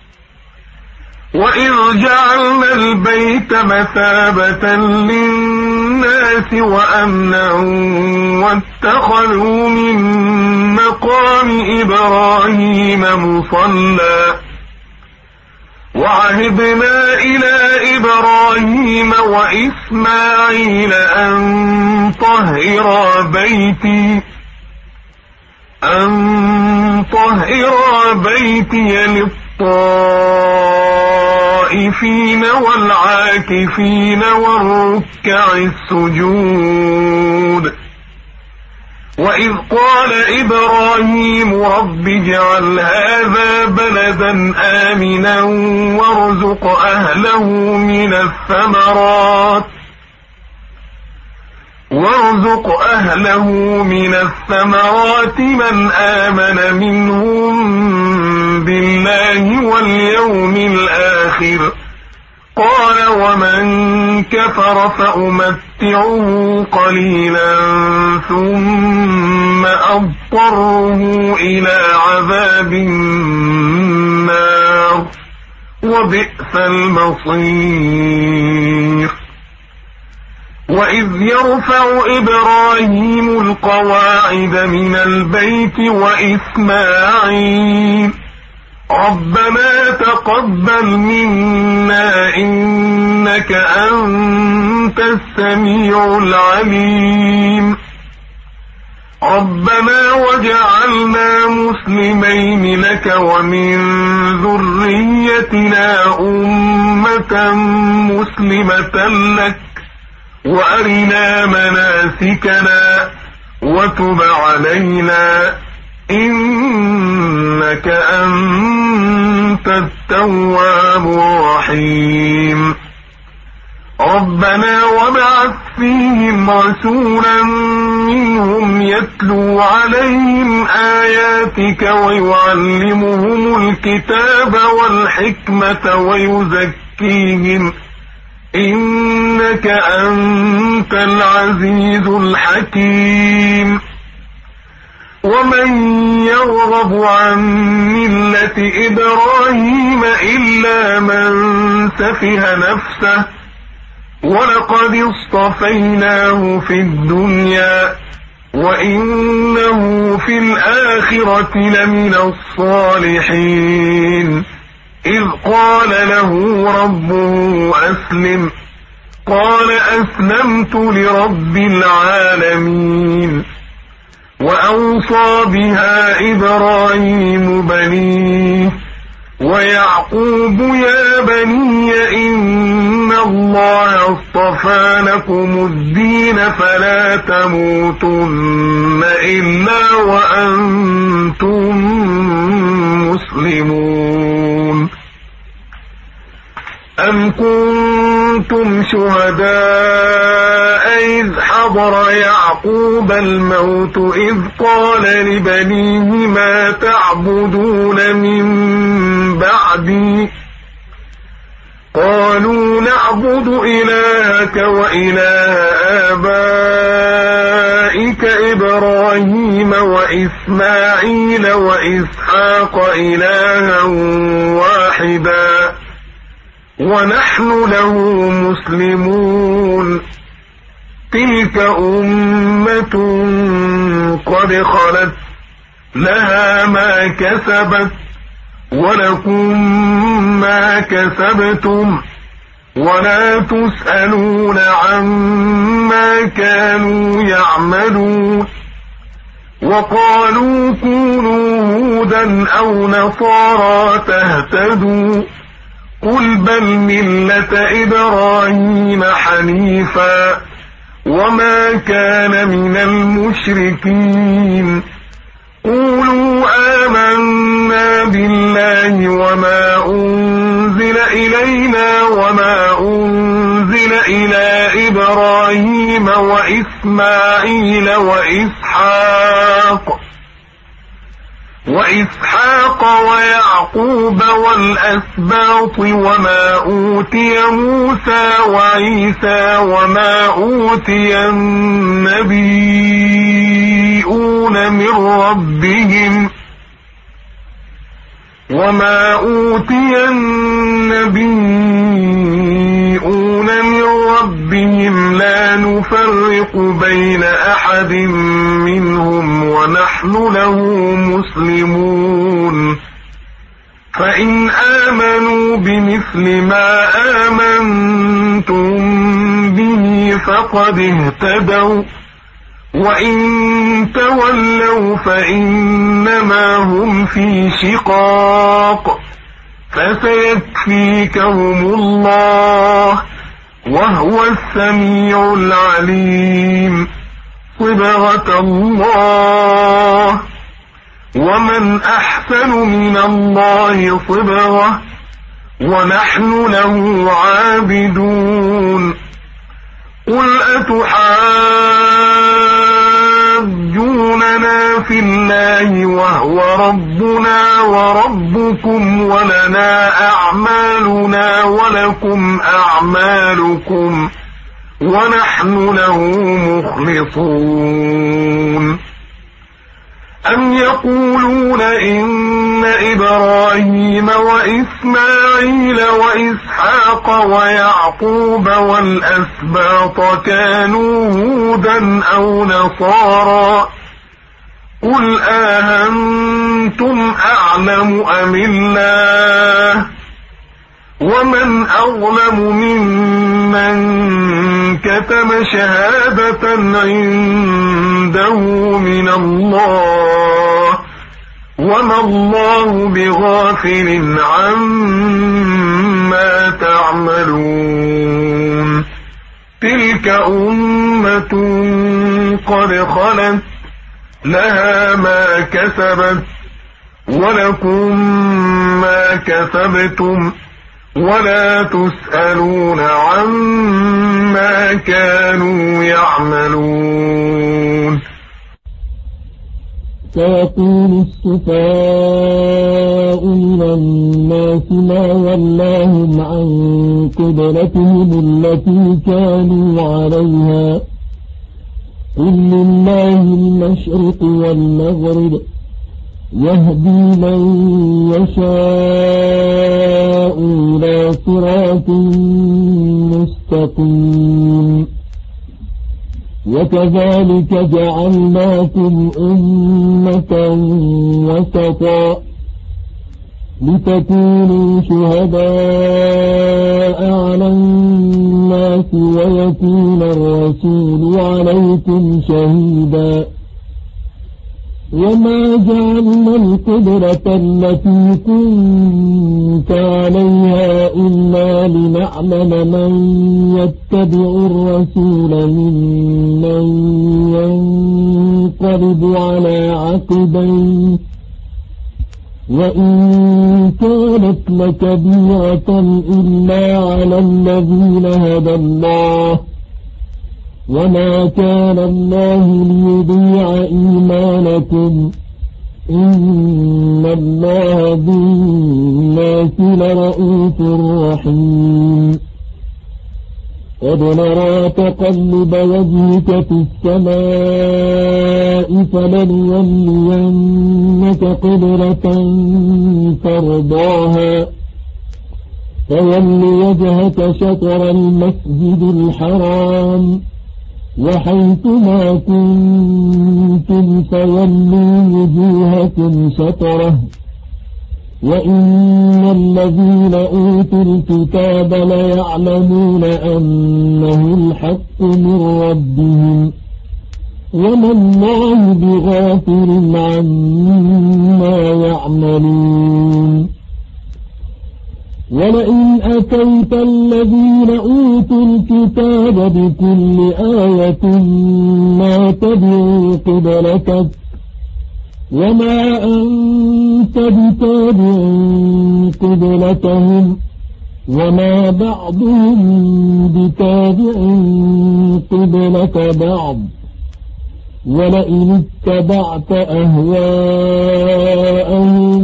وإذ جعلنا البيت مثابة للناس وأمنا واتخذوا من مقام إبراهيم مصلى وعهدنا إلى إبراهيم وإسماعيل أن طهرا بيتي أن طهرا بيتي للطائفين والعاكفين والركع السجود وإذ قال إبراهيم رب اجعل هذا بلدا آمنا وارزق أهله من الثمرات وارزق أهله من الثمرات من آمن منهم بالله واليوم الآخر قال ومن كفر فأمتعه قليلا ثم أضطره إلى عذاب النار وبئس المصير وإذ يرفع إبراهيم القواعد من البيت وإسماعيل ربنا تقبل منا إنك أنت السميع العليم ربنا وجعلنا مسلمين لك ومن ذريتنا أمة مسلمة لك وأرنا مناسكنا وتب علينا إنك أنت التواب الرحيم ربنا وابعث فيهم رسولا منهم يتلو عليهم آياتك ويعلمهم الكتاب والحكمة ويزكيهم إنك أنت العزيز الحكيم ومن يرغب عن ملة إبراهيم إلا من سفه نفسه ولقد اصطفيناه في الدنيا وإنه في الآخرة لمن الصالحين إذ قال له ربه أسلم قال أسلمت لرب العالمين وأوصى بها إبراهيم بنيه ويعقوب يا بني إن الله اصطفى لكم الدين فلا تموتن إلا وأنتم مسلمون أم كنتم شهداء إذ حضر حضر يعقوب الموت إذ قال لبنيه ما تعبدون من بعدي قالوا نعبد إلهك وإله آبائك إبراهيم وإسماعيل وإسحاق إلها واحدا ونحن له مسلمون تلك أمة قد خلت لها ما كسبت ولكم ما كسبتم ولا تسألون عما كانوا يعملون وقالوا كونوا هودا أو نصارى تهتدوا قل بل ملة إبراهيم حنيفا وما كان من المشركين قولوا آمنا بالله وما أنزل إلينا وما أنزل إلى إبراهيم وإسماعيل وإسحاق وإسحاق ويعقوب والأسباط وما أوتي موسى وعيسى وما أوتي النبيون من ربهم وما أوتي النبيون من ربهم لا نفرق بين أحد منهم ونحن له مسلمون فإن آمنوا بمثل ما آمنتم به فقد اهتدوا وإن تولوا فإنما هم في شقاق فسيكفيكهم الله وهو السميع العليم صبغة الله ومن أحسن من الله صبغة ونحن له عابدون قل أتحاجوننا في الله وهو ربنا وربكم ولنا أعمالنا ولكم أعمالكم ونحن له مخلصون أم يقولون إن إبراهيم وإسماعيل وإسحاق ويعقوب والأسباط كانوا هودا أو نصارى قل آهنتم أعلم أم الله ومن أظلم ممن كتم شهادة عنده من الله وما الله بغافل عما تعملون تلك أمة قد خلت لها ما كسبت ولكم ما كسبتم ولا تسألون عما كانوا يعملون سيقول السفهاء من الناس ما ولاهم عن قبلتهم التي كانوا عليها قل لله المشرق والمغرب يهدي من يشاء إلى صراط مستقيم وكذلك جعلناكم أمة وسطا لتكونوا شهداء على الناس ويكون الرسول عليكم شهيدا وما جعلنا القدرة التي كنت عليها إلا لنعلم من يتبع الرسول ممن ينقلب على عقبيه وإن كانت لكبيرة إلا على الذين هدى الله وما كان الله ليضيع إيمانكم إن الله بالناس لرءوف رحيم قد نرى تقلب وجهك في السماء فلنولينك قبلة ترضاها فول وجهك شطر المسجد الحرام وحيث ما كنتم فولوا وجوهكم شطره وإن الذين أوتوا الكتاب ليعلمون أنه الحق من ربهم وما الله بغافل عما يعملون ولئن أتيت الذين أوتوا الكتاب بكل آية ما تبعوا قبلتك وما أنت بتابع قبلتهم وما بعضهم بتابع قبلة بعض ولئن اتبعت أهواءهم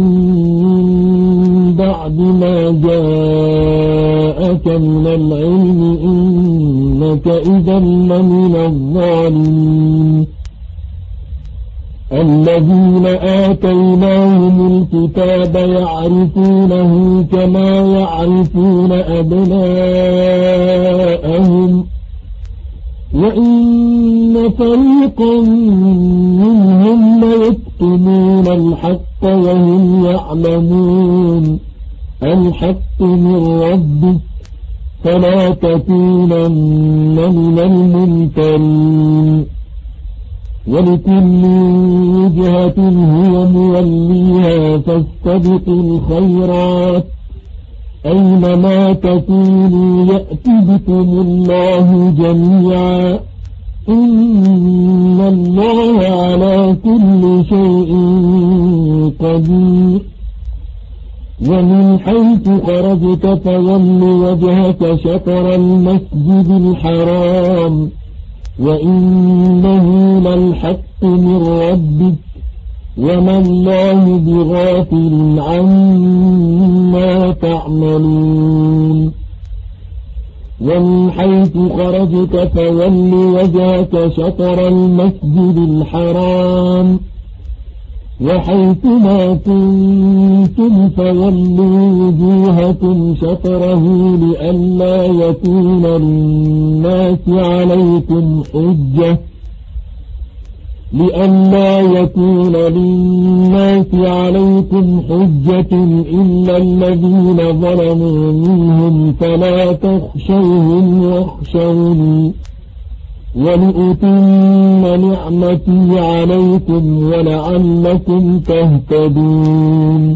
من بعد ما جاءك من العلم إنك إذا لمن الظالمين الذين آتيناهم الكتاب يعرفونه كما يعرفون أبناءهم وإن فريقا منهم ليكتمون الحق وهم يعلمون الحق من ربك فلا تكونن من الممترين ولكل وجهة هو موليها فاستبقوا الخيرات أينما تكونوا يأت بكم الله جميعا إن الله على كل شيء قدير ومن حيث خرجت فول وجهك شطر المسجد الحرام وإنه للحق من ربك وما الله بغافل عما تعملون ومن حيث خرجت فول وجهك شطر المسجد الحرام وحيث ما كنتم فولوا وجوهكم شطره لئلا يكون للناس عليكم حجة لئلا يكون للناس عليكم حجة إلا الذين ظلموا منهم فلا تخشوهم واخشوني ولأتم نعمتي عليكم ولعلكم تهتدون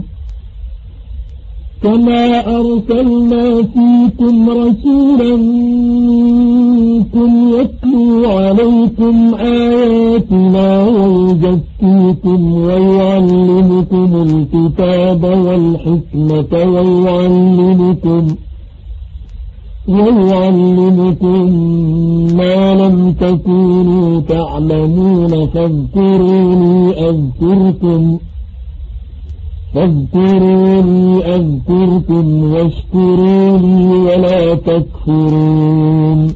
كما أرسلنا فيكم رسولا منكم يتلو عليكم آياتنا ويزكيكم ويعلمكم الكتاب والحكمة ويعلمكم ويعلمكم ما لم تكونوا تعلمون فاذكروني أذكركم فاذكروني أذكركم واشكروني ولا تكفرون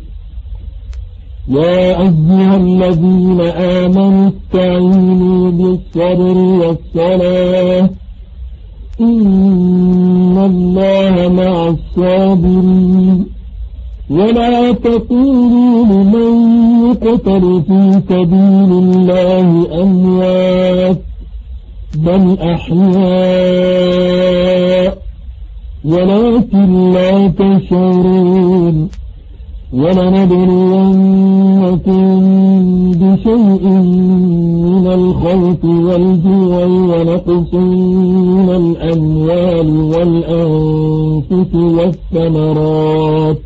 يا أيها الذين آمنوا استعينوا بالصبر والصلاة إن الله مع الصابرين ولا تقولوا لمن يقتل في سبيل الله أموات بل أحياء ولكن لا تشعرون ولنبلونكم بشيء من الخوف والجوع ونقص من الأموال والأنفس والثمرات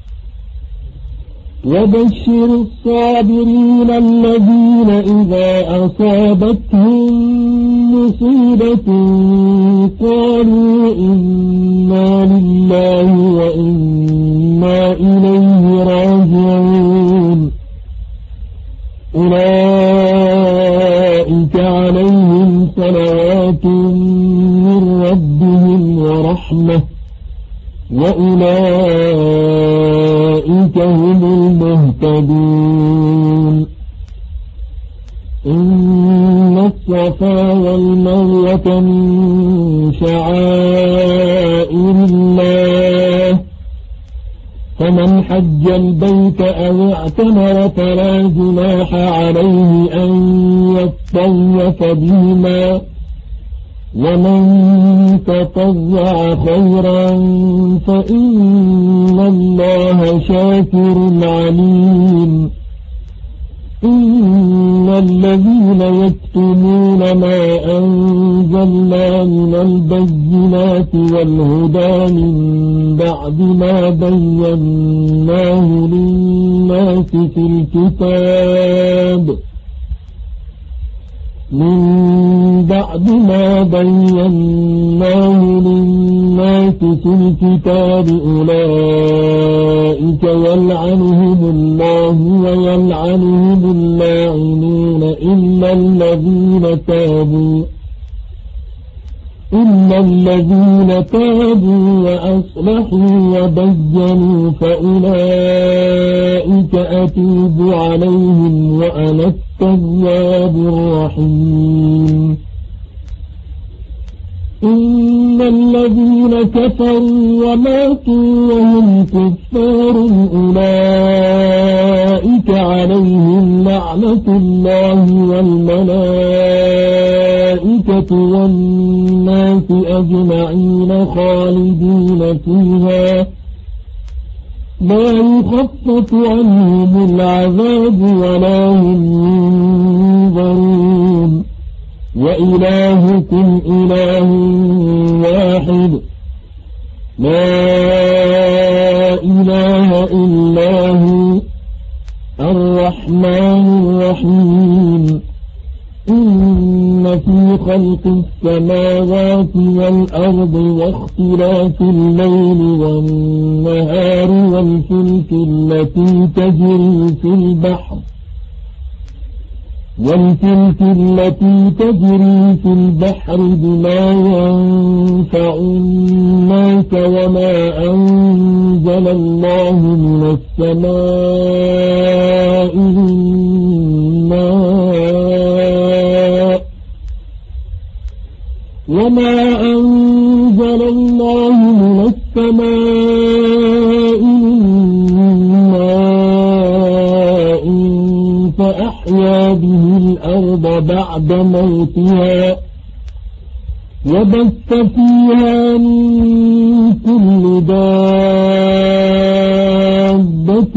وبشر الصابرين الذين إذا أصابتهم مصيبة قالوا إنا لله وإنا إليه راجعون بركات من ربهم ورحمة وأولئك هم المهتدون إن الصفا والمروة من شعائر الله فمن حج البيت أو اعتمر فلا جناح عليه أن يطوف بهما ومن تطوع خيرا فإن الله شاكر عليم إن الذين يكتمون ما أنزلنا من البينات والهدى من بعد ما بيناه للناس في الكتاب من بعد ما بيناه للناس في الكتاب أولئك يلعنهم الله ويلعنهم اللاعنون إلا الذين تابوا إلا الذين تابوا وأصلحوا وبينوا فأولئك أتوب عليهم وأنا التواب الرحيم إن الذين كفروا وماتوا وهم كفار أولئك عليهم لعنة الله والملائكة والناس أجمعين خالدين فيها لا يخفف عنهم العذاب ولا هم ينظرون وإلهكم إله واحد لا إله إلا هو الرحمن الرحيم إن في خلق السماوات والأرض واختلاف الليل والنهار والفلك التي تجري في البحر والفلك التي تجري في البحر بما ينفع الناس وما أنزل الله من السماء من ماء وما أنزل الله من السماء من ماء فأحيا به الأرض بعد موتها وبث فيها من كل دابة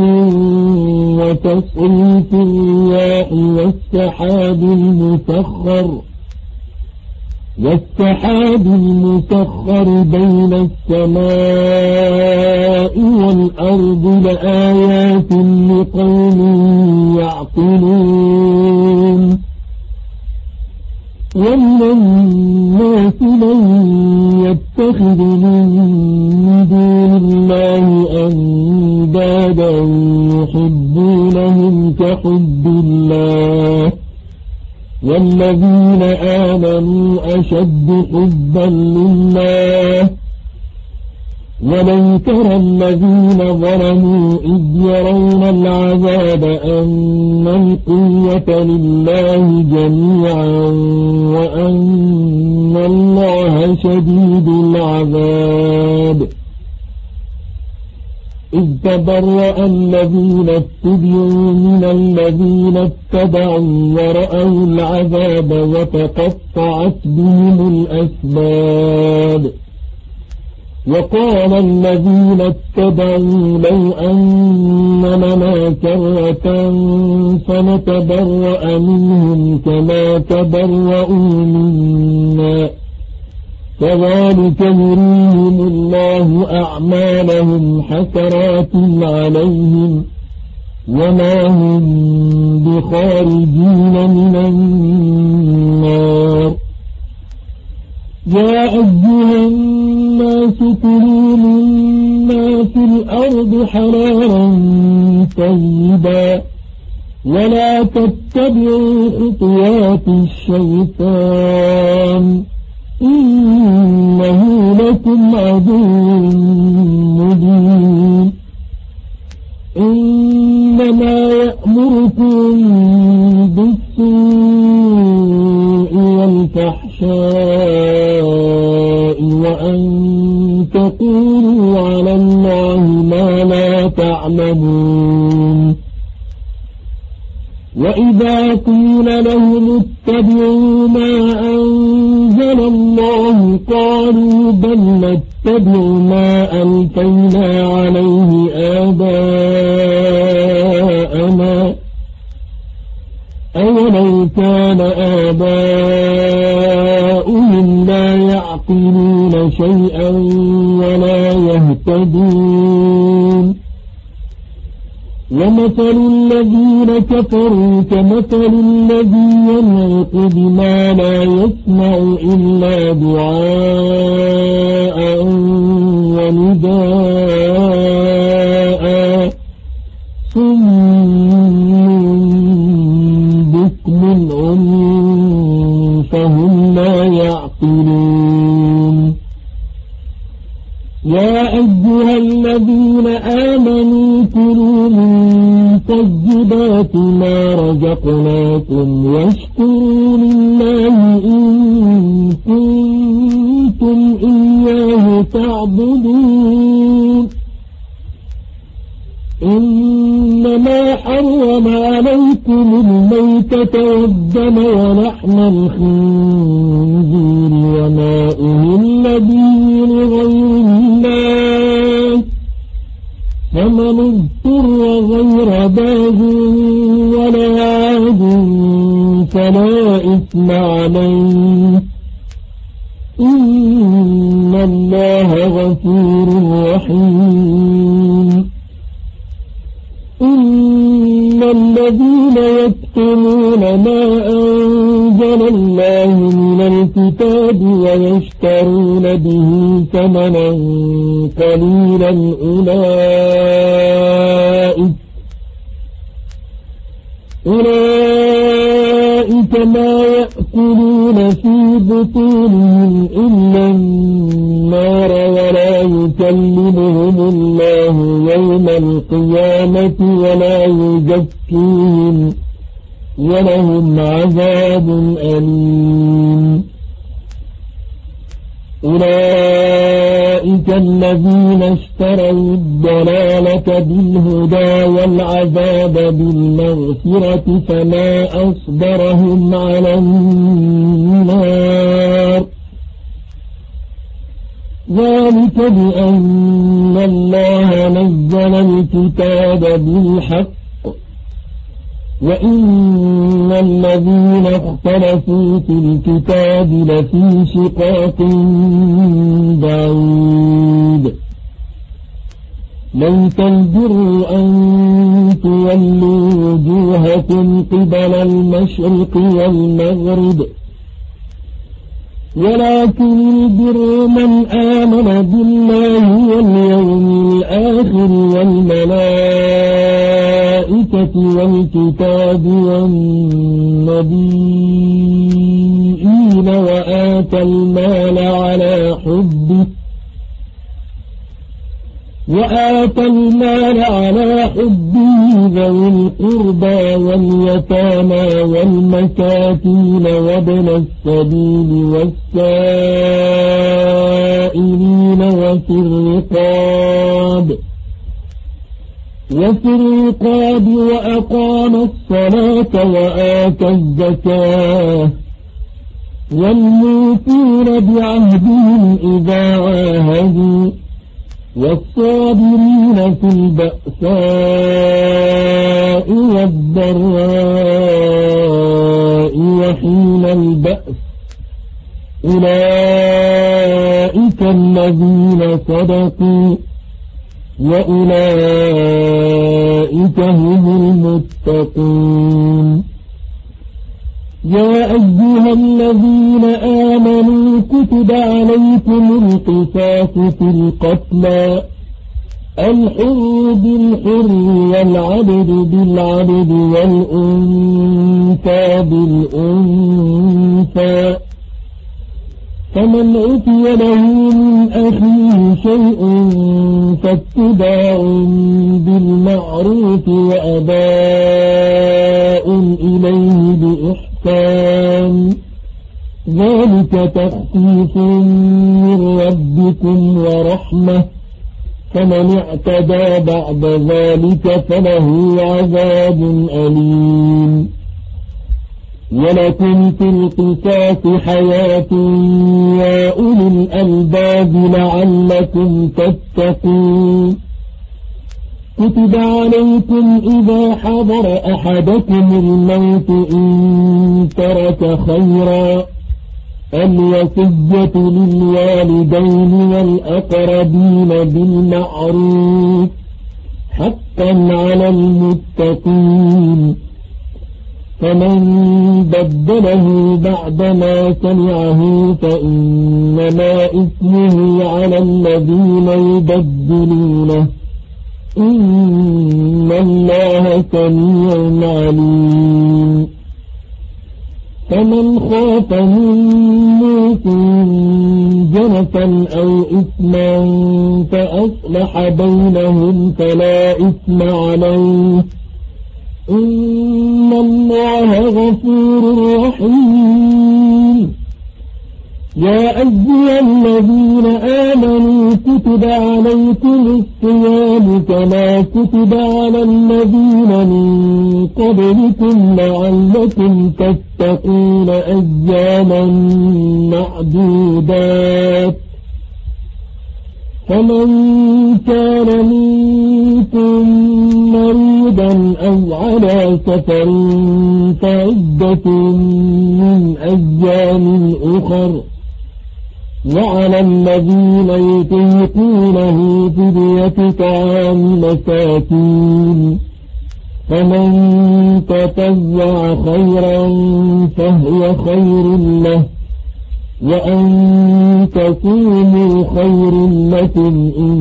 وتصريف الرياح والسحاب المسخر والسحاب المسخر بين السماء والأرض لآيات لقوم يعقلون ومن الناس من يتخذ من دون الله أندادا يحبونهم كحب الله والذين آمنوا أشد حبا لله ولو ترى الذين ظلموا إذ يرون العذاب أن القوة لله جميعا وأن الله شديد العذاب إذ تبرأ الذين اتبعوا من الذين اتبعوا ورأوا العذاب وتقطعت بهم الأسباب وقال الذين اتبعوا لو أن لنا كرة فنتبرأ منهم كما تبرأوا منا كذلك يريهم الله أعمالهم حسرات عليهم وما هم بخارجين من النار يا أيها الناس كلوا مما في الأرض حلالا طيبا ولا تتبعوا خطوات الشيطان إنه لكم عدو مبين إنما يأمركم بالسوء والفحشاء وأن تقولوا على الله ما لا تعلمون وإذا قيل لهم اتبعوا ما أنزل الله قالوا بل نتبع ما ألفينا عليه آباءنا أولو كان آباؤهم لا يعقلون شيئا ولا يهتدون ومثل الذين كفروا كمثل الذي ينعق بما لا يسمع إلا دعاء ونداء ثم بكم عمي فهم لا يعقلون يا أيها الذين آمنوا كلوا من طيبات ما رزقناكم واشكروا لله إن كنتم إياه تعبدون إنما حرم عليكم الميتة والدم ولحم الخنزير وما أهل به لغير الله فمن اضطر غير باغ ولا عاد فلا إثم عليه إن الله غفور رحيم إن الذين يكتمون ما أنزل الله من الكتاب ويشترون به ثمنا قليلا أولئك أولئك ما يأكلون في بطونهم إلا النار ولا يكلمهم الله يوم القيامة ولا يزكيهم ولهم عذاب أليم أولئك الذين اشتروا الضلالة بالهدى والعذاب بالمغفرة فما أصبرهم على النار ذلك بأن الله نزل الكتاب بالحق وإن الذين اختلفوا في الكتاب لفي شقاق بعيد ليس البر أن تولوا وجوهكم قبل المشرق والمغرب ولكن البر من آمن بالله واليوم الآخر والملائكة والكتاب والنبيين وآتى المال على حبه وآتى المال على حبه ذوي القربى واليتامى والمساكين وابن السبيل والسائلين وفي الرقاب وفي الرقاب وأقام الصلاة وآتى الزكاة والموفون بعهدهم إذا عاهدوا والصابرين في البأساء والضراء وحين البأس أولئك الذين صدقوا وأولئك هم المتقون يا أيها الذين آمنوا كتب عليكم القصاص في القتلى الحر بالحر والعبد بالعبد والأنثى بالأنثى فمن عفي له من أخيه شيء فاتباع بالمعروف وأداء إليه بإحسان ذلك تخفيف من ربكم ورحمة فمن اعتدى بعد ذلك فله عذاب أليم ولكم في القصاص حياة يا أولي الألباب لعلكم تتقون كتب عليكم إذا حضر أحدكم الموت إن ترك خيرا الوصية للوالدين والأقربين بالمعروف حقا على المتقين فمن بدله بعدما سمعه فإنما إثمه على الذين يبدلونه إن الله سميع عليم فمن خاف من موت جنفا أو إثما فأصلح بينهم فلا إثم عليه إن الله غفور رحيم يا أيها الذين آمنوا كتب عليكم الصيام كما كتب على الذين من قبلكم لعلكم تتقون أياما معدودات فمن كان منكم مريضا أو على سفر فعدة من أيام أخر وعلى الذين يطيقونه فدية طعام مساكين فمن تطوع خيرا فهو خير له وأن تصوموا خير لكم إن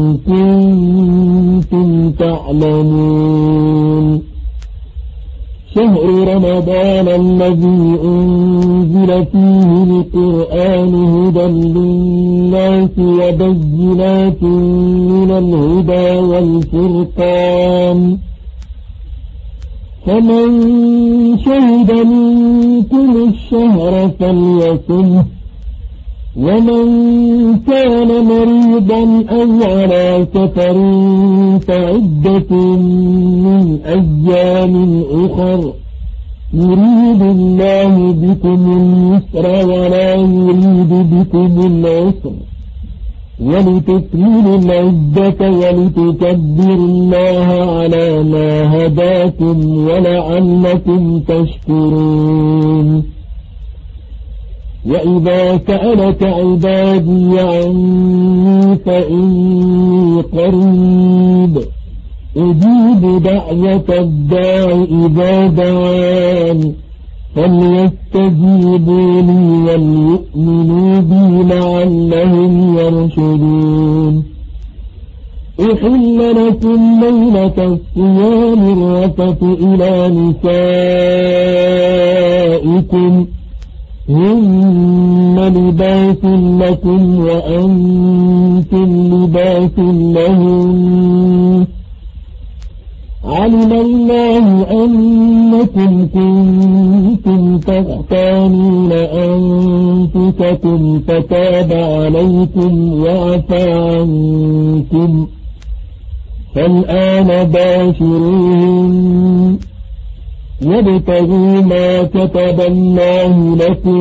كنتم تعلمون شهر رمضان الذي أنزل فيه القرآن هدى للناس وبينات من الهدى والفرقان فمن شهد منكم الشهر فليصمه ومن كان مريضا أو على سفر فعدة من أيام أخر يريد الله بكم اليسر ولا يريد بكم العسر ولتكملوا العدة ولتكبروا الله على ما هداكم ولعلكم تشكرون وإذا سألك عبادي عني فإني قريب أجيب دعوة الداع إذا دعان فليستجيبوا لي وليؤمنوا بي لعلهم يرشدون أحل لكم ليلة الصيام الرفث إلى نسائكم هن لباس لكم وأنتم لباس لهم علم الله أنكم كنتم تختانون أنفسكم فتاب عليكم وعفى عنكم فالآن باشروهن وابتغوا ما كتب الله لكم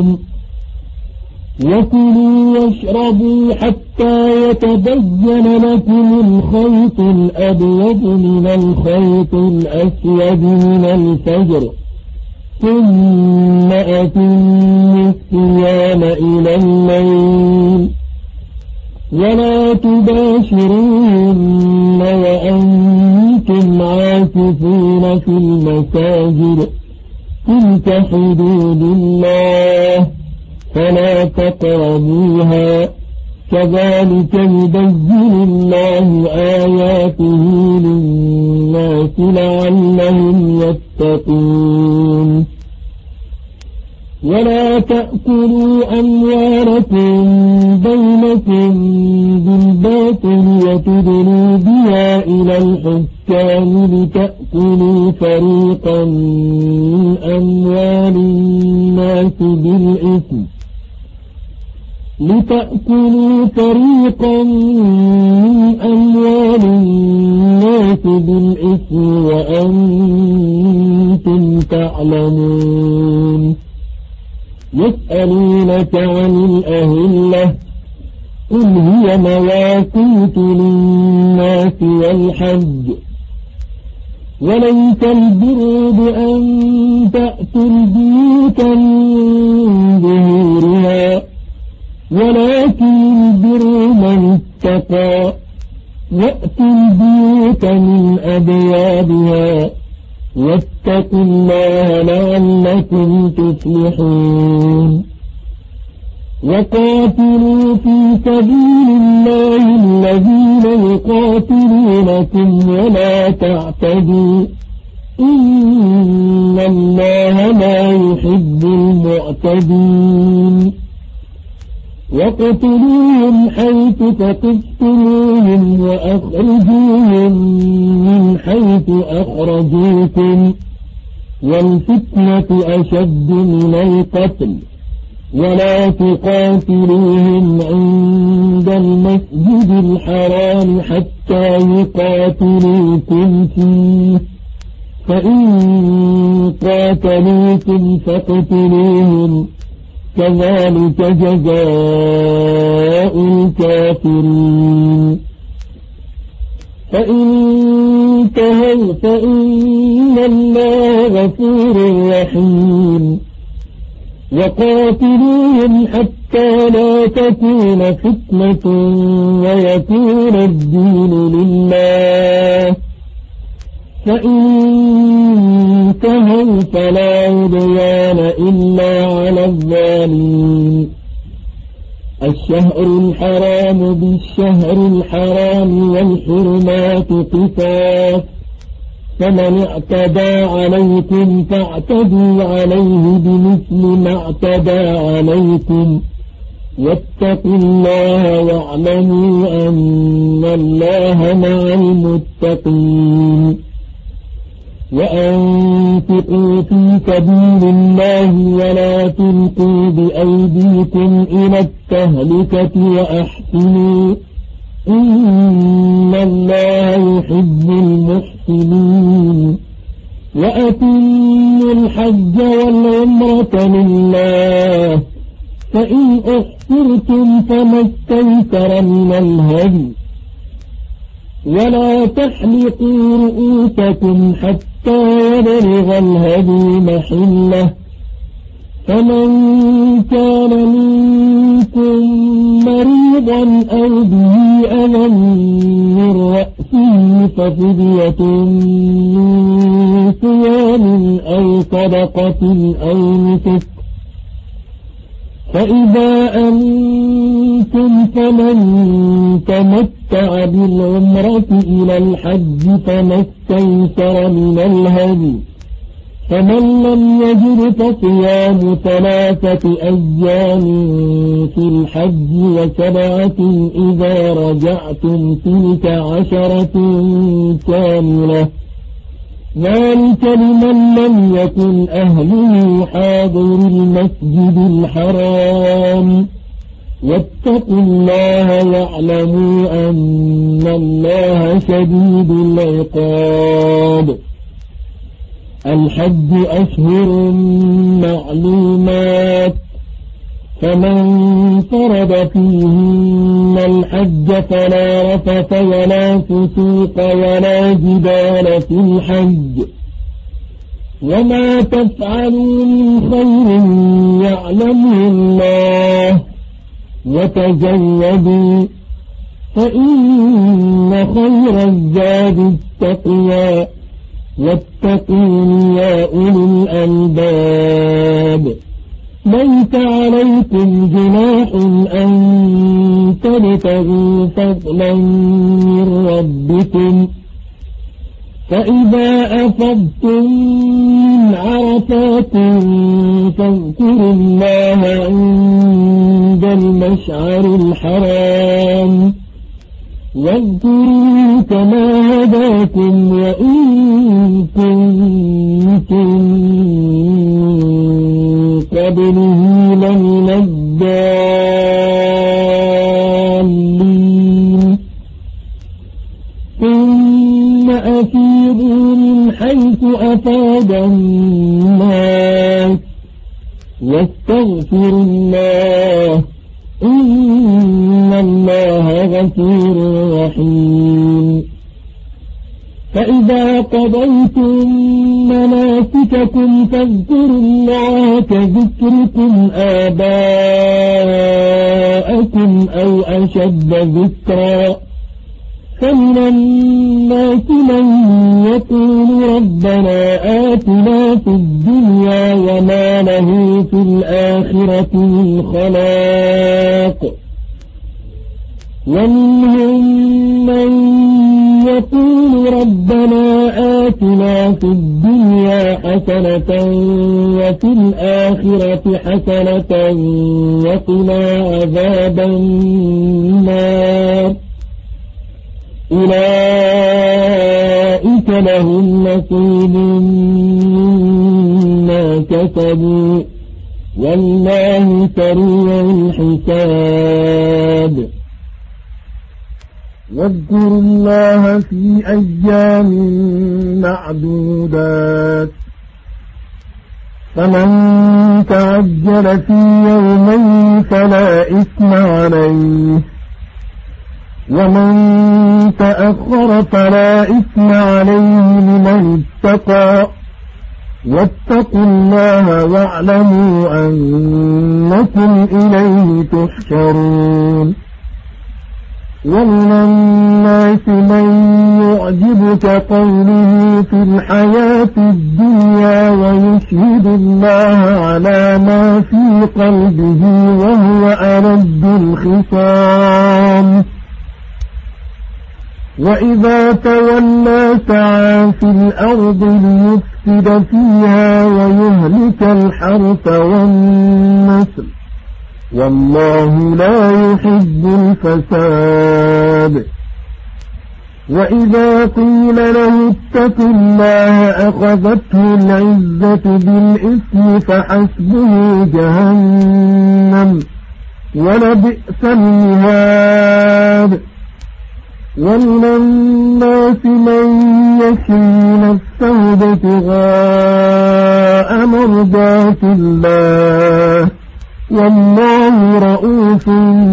وكلوا واشربوا حتى يتبين لكم الخيط الأبيض من الخيط الأسود من الفجر ثم أتموا الصيام إلى الليل ولا تباشروهن وأنتم عاكفون في المساجد تلك حدود الله فلا تقربوها كذلك يبين الله آياته للناس لعلهم يتقون ولا تأكلوا أموالكم بينكم بالباطل وتدلوا بها إلى الحكام لتأكلوا فريقا من أموال الناس بالإثم لتأكلوا فريقا من أموال الناس بالإثم وأنتم تعلمون يسألونك عن الأهلة قل هي مواقيت للناس والحج وليس البر بأن تأتوا البيوت من ظهورها ولكن البر من اتقى وأتوا البيوت من أبوابها واتقوا الله لعلكم تفلحون وقاتلوا في سبيل الله الذين يقاتلونكم ولا تعتدوا إن الله لا يحب المعتدين وقتلوهم حيث ثقفتموهم وأخرجوهم من حيث أخرجوكم والفتنة أشد من القتل ولا تقاتلوهم عند المسجد الحرام حتى يقاتلوكم فيه فإن قاتلوكم فاقتلوهم كذلك جزاء الكافرين فإن انتهوا فإن الله غفور رحيم وقاتلوهم حتى لا تكون فتنة ويكون الدين لله فإن انتهوا فلا عدوان إلا على الظالمين الشهر الحرام بالشهر الحرام والحرمات قصاص فمن اعتدى عليكم فاعتدوا عليه بمثل ما اعتدى عليكم واتقوا الله واعلموا أن الله مع المتقين وأنفقوا في سبيل الله ولا تلقوا بأيديكم إلى التهلكة وأحسنوا إن الله يحب المحسنين وأتموا الحج والعمرة لله فإن أحصرتم فما استيسر من الهدي ولا تحلقوا رؤوسكم حتى يبلغ الهدي محله فمن كان منكم مريضا أو به أذى من رأسه ففدية من صيام أو صدقة أو نسك فإذا أنتم فمن تمتع بالعمرة إلى الحج فما استيسر من الهدي فمن لم يجد فصيام ثلاثة أيام في الحج وسبعة إذا رجعتم تلك عشرة كاملة ذلك لمن لم يكن أهله حاضر المسجد الحرام واتقوا الله واعلموا أن الله شديد العقاب الحج أشهر معلومات فمن فرض فيهن الحج فلا رفث ولا فسوق ولا جدال في الحج وما تفعلوا من خير يعلمه الله وتزودوا فإن خير الزاد التقوى واتقون يا أولي الألباب ليس عليكم جناح أن تبتغوا فضلا من ربكم فإذا أفضتم من عرفات فاذكروا الله عند المشعر الحرام واذكروا كما هداكم وإن كنتم قبله لمن الضالين ثم أفيضوا من حيث أفاض الناس واستغفروا الله إن الله غفور رحيم فإذا قضيتم مناسككم فاذكروا الله كذكركم آباءكم أو أشد ذكرا فمن الناس من يقول ربنا آتنا في الدنيا وما له في الآخرة من خلاق ومنهم من يقول ربنا آتنا في الدنيا حسنة وفي الآخرة حسنة وقنا عذاب النار أولئك لهم نصيب مما كسبوا والله سريع الحساب واذكروا الله في أيام معدودات فمن تعجل في يومين فلا إثم عليه ومن تأخر فلا إثم عليه لمن اتقى واتقوا الله واعلموا أنكم إليه تحشرون ومن الناس من يعجبك قوله في الحياة الدنيا ويشهد الله على ما في قلبه وهو ألد الخصام وإذا تولى سعى في الأرض ليفسد فيها ويهلك الحرث والنسل والله لا يحب الفساد وإذا قيل له اتق الله أخذته العزة بالإثم فحسبه جهنم ولبئس المهاد ومن الناس من يشري نفسه ابتغاء مرضات الله والله رؤوف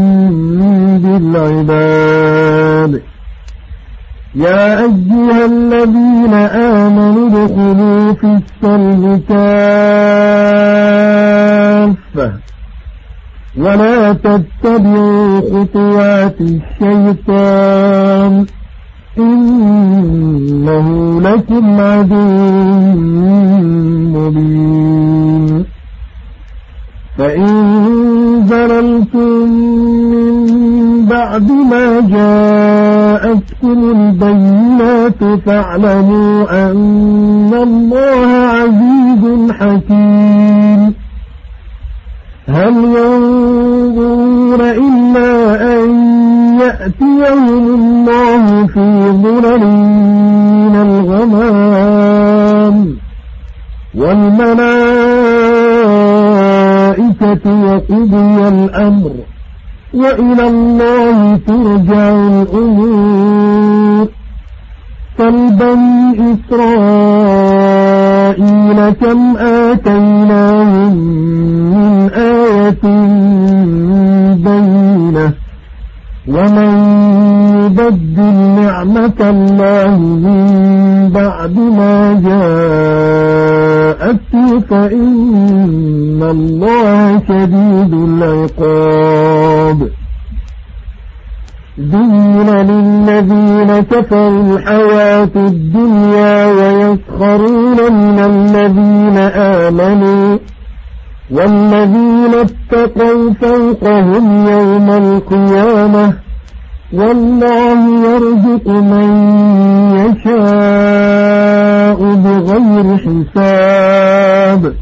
بالعباد يا أيها الذين آمنوا ادخلوا في السلم كافة ولا تتبعوا خطوات الشيطان إنه لكم عدو مبين فإن زللتم من بعد ما جاءتكم البينات فاعلموا أن الله عزيز حكيم هل ينظرون إلا أن يأتيهم الله في ظلل من الغمام والملائكة وقضي الأمر وإلى الله ترجع الأمور فلبني إسرائيل كم آتيناهم من آية بينة ومن يبدل نعمة الله من بعد ما جاءته فإن الله شديد العقاب زين للذين كفروا الحياة الدنيا ويسخرون من الذين آمنوا والذين اتقوا فوقهم يوم القيامة والله يرزق من يشاء بغير حساب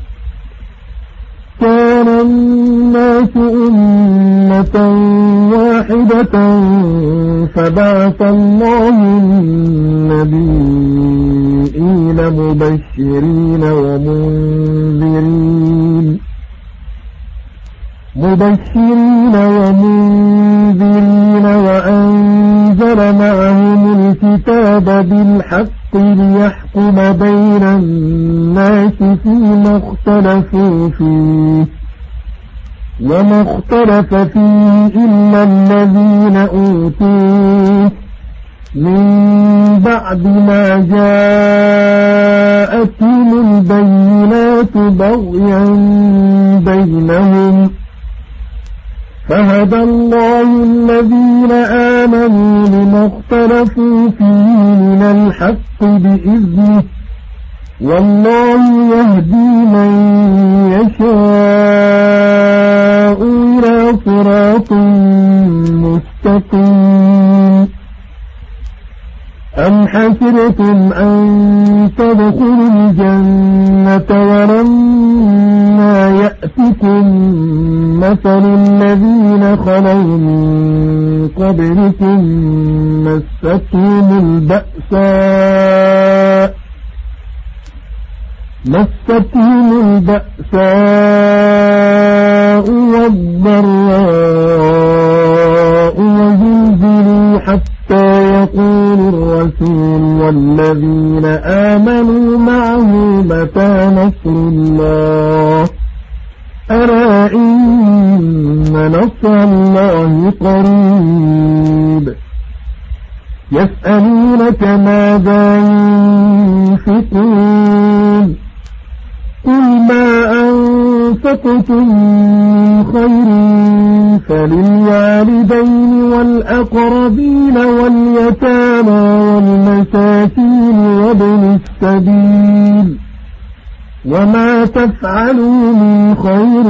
كان الناس أمة واحدة فبعث الله النبيين مبشرين ومنذرين مبشرين ومنذرين وأنزل معهم الكتاب بالحق ليحكم بين الناس فيما اختلفوا فيه وما اختلف فيه إلا الذين أوتوه من بعد ما جاءتهم البينات بغيا بينهم فهدى الله الذين آمنوا لما اختلفوا فيه من الحق بإذنه والله يهدي من يشاء إلى صراط مستقيم أم حسبتم أن تدخلوا الجنة ولما يأتكم مثل الذين خلوا من قبلكم مستهم البأساء مستهم البأساء والضراء وزلزلوا حتى يقول الرسول والذين آمنوا معه متى نصر الله ألا إن نصر الله قريب يسألونك ماذا ينفقون قل ما أنفقتم من خير فللوالدين والأقربين واليتامى والمساكين وابن السبيل وما تفعلوا من خير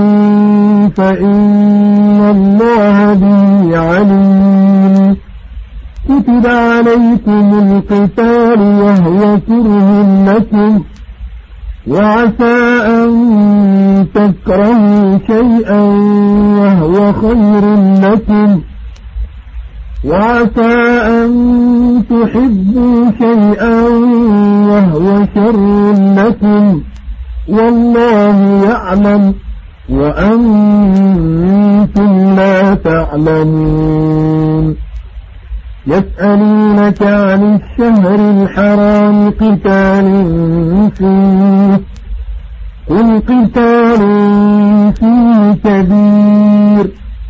فإن الله به عليم كتب عليكم القتال وهو كره لكم وعسى أن تكرهوا شيئا وهو خير لكم وعسى أن تحبوا شيئا وهو شر لكم والله يعلم وأنتم لا تعلمون يسألونك عن الشهر الحرام قتال فيه قل قتال فيه كبير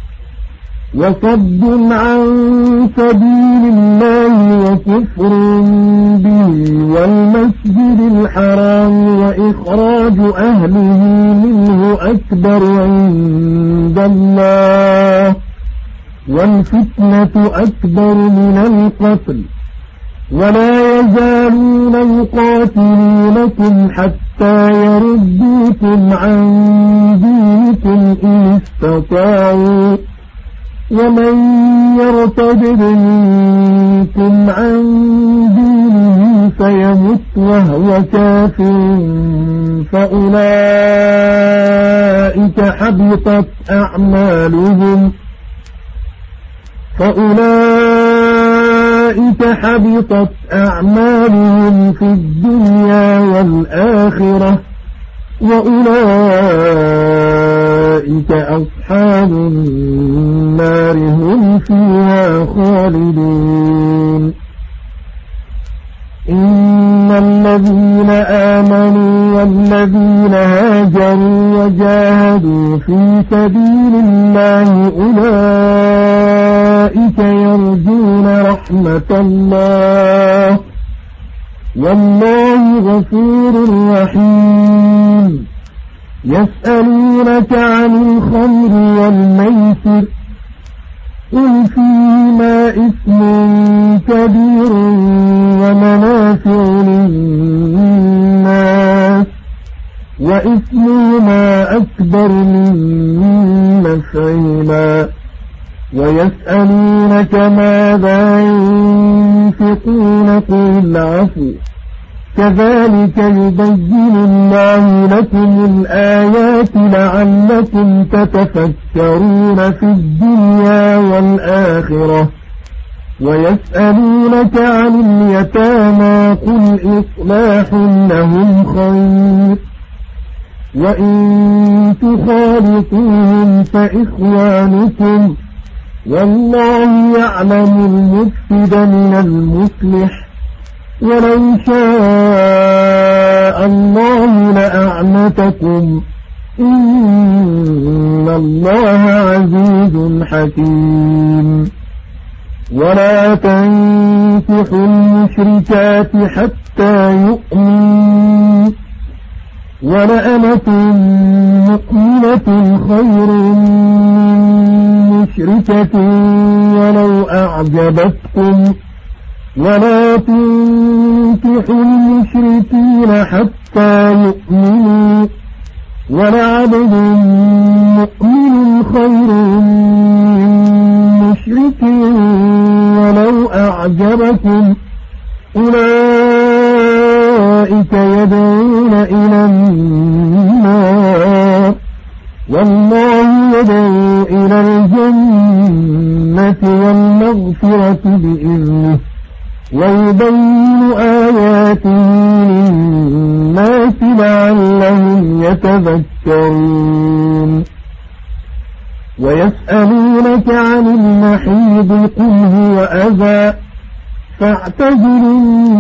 وصد عن سبيل الله وكفر به والمسجد الحرام وإخراج أهله منه أكبر عند الله والفتنة أكبر من القتل ولا يزالون يقاتلونكم حتى يردوكم عن دينكم إن استطاعوا ومن يرتد منكم عن دينه فيمت وهو كافر فأولئك حبطت أعمالهم فأولئك حبطت أعمالهم في الدنيا والآخرة وأولئك أصحاب النار هم فيها خالدون إن الذين آمنوا والذين هاجروا وجاهدوا في سبيل الله أولئك يرجون رحمة الله والله غفور رحيم يسألونك عن الخمر والميسر قل فيهما إثم كبير ومنافع للناس وإثمهما أكبر من نفعهما ويسألونك ماذا ينفقون قل العفو كذلك يبين الله لكم الآيات لعلكم تتفكرون في الدنيا والآخرة ويسألونك عن اليتامى قل إصلاح لهم خير وإن تخالطوهم فإخوانكم والله يعلم المفسد من المصلح ولو شاء الله لأعنتكم إن الله عزيز حكيم ولا تنكحوا المشركات حتى يؤمنوا ولأمة مؤمنة خير من مشركة ولو أعجبتكم ولا تنكحوا المشركين حتى يؤمنوا ولعبد مؤمن خير من مشرك ولو أعجبكم أولئك يدعون إلى النار والله يدعو إلى الجنة والمغفرة بإذنه ويبين آياته للناس لعلهم يتذكرون ويسألونك عن المحيض قل هو أذى فاعتزلوا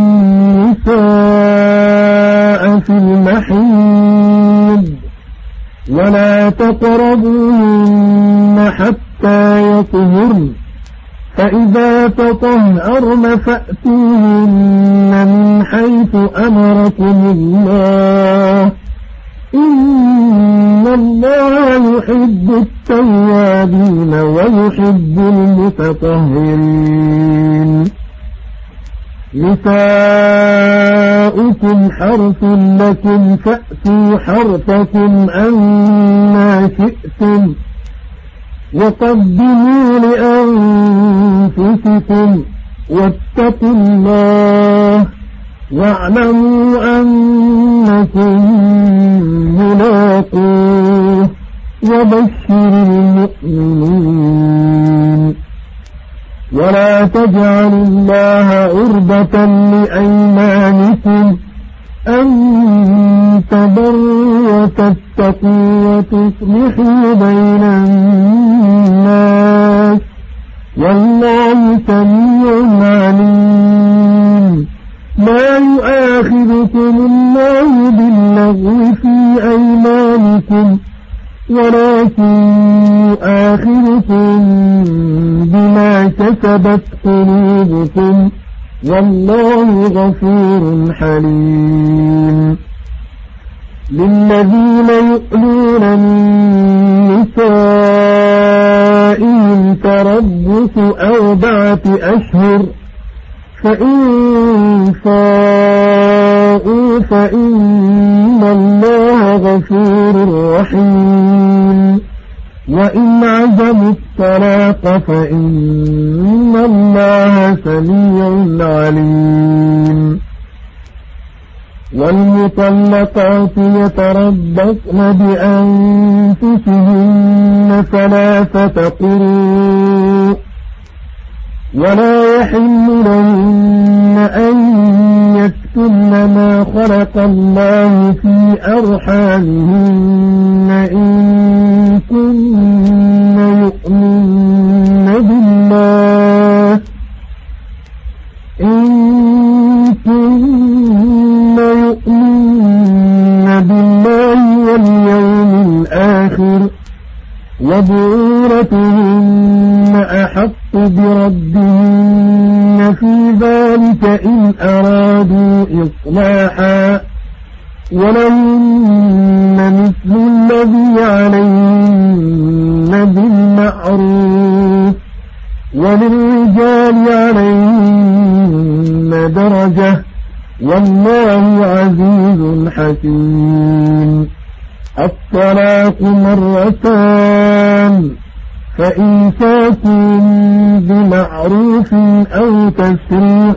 النساء في المحيض ولا تقربوهن حتى يطهرن فإذا تطهرن فأتوهن من حيث أمركم الله إن الله يحب التوابين ويحب المتطهرين نساؤكم حرث لكم فأتوا حرثكم أنى شئتم وقدموا لأنفسكم واتقوا الله واعلموا أنكم ملاقوه وبشر المؤمنين ولا تجعلوا الله عرضة لأيمانكم أن تبروا وتتقوا وتصلحوا بين الناس والله سميع عليم لا يؤاخذكم الله باللغو في أيمانكم ولكن يؤاخذكم بما كسبت قلوبكم والله غفور حليم للذين يؤلون من نسائهم تربص أربعة أشهر فإن فاءوا فإن الله غفور رحيم وإن عزموا الطلاق فإن الله سميع عليم والمطلقات يتربصن بأنفسهن ثلاثة قروء ولا يحل لهن أن يكتمن ما خلق الله في أرحامهن إن كن يؤمن بالله إن كن يؤمن بالله واليوم الآخر وبعولتهن أحق بردهن في ذلك إن أرادوا إصلاحا ولهن مثل الذي عليهن بالمعروف وللرجال عليهن درجة والله عزيز حكيم. الطلاق مرتان، فإمساك بمعروف أو تسريح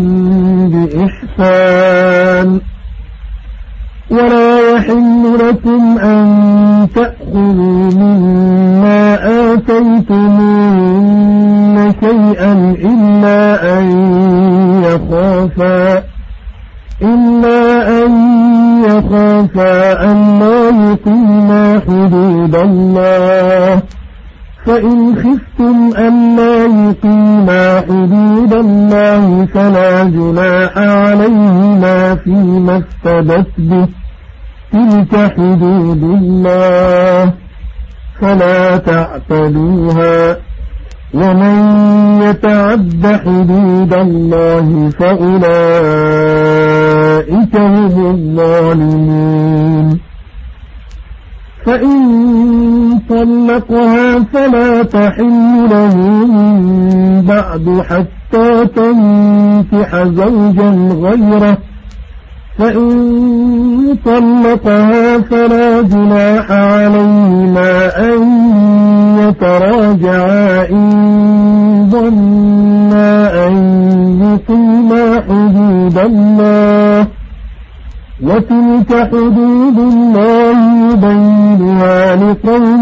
بإحسان. ولا يحل لكم أن تأخذوا مما آتيتموهن شيئا إلا أن يخافا إلا أن يخافا أن لا يقيما حدود الله، فإن خفتم أن لا يقيما حدود الله فلا جناح عليهما فيما افتدت به، تلك حدود الله فلا تعتدوها، ومن يتعد حدود الله فأولئك هم الظالمون. فإن طلقها فلا تحل له من بعد حتى تنكح زوجا غيره، فإن طلقها فلا جناح عليهما أن يتراجعا إن ظنا أن يقيما حدود الله، وتلك حدود الله يبينها لقوم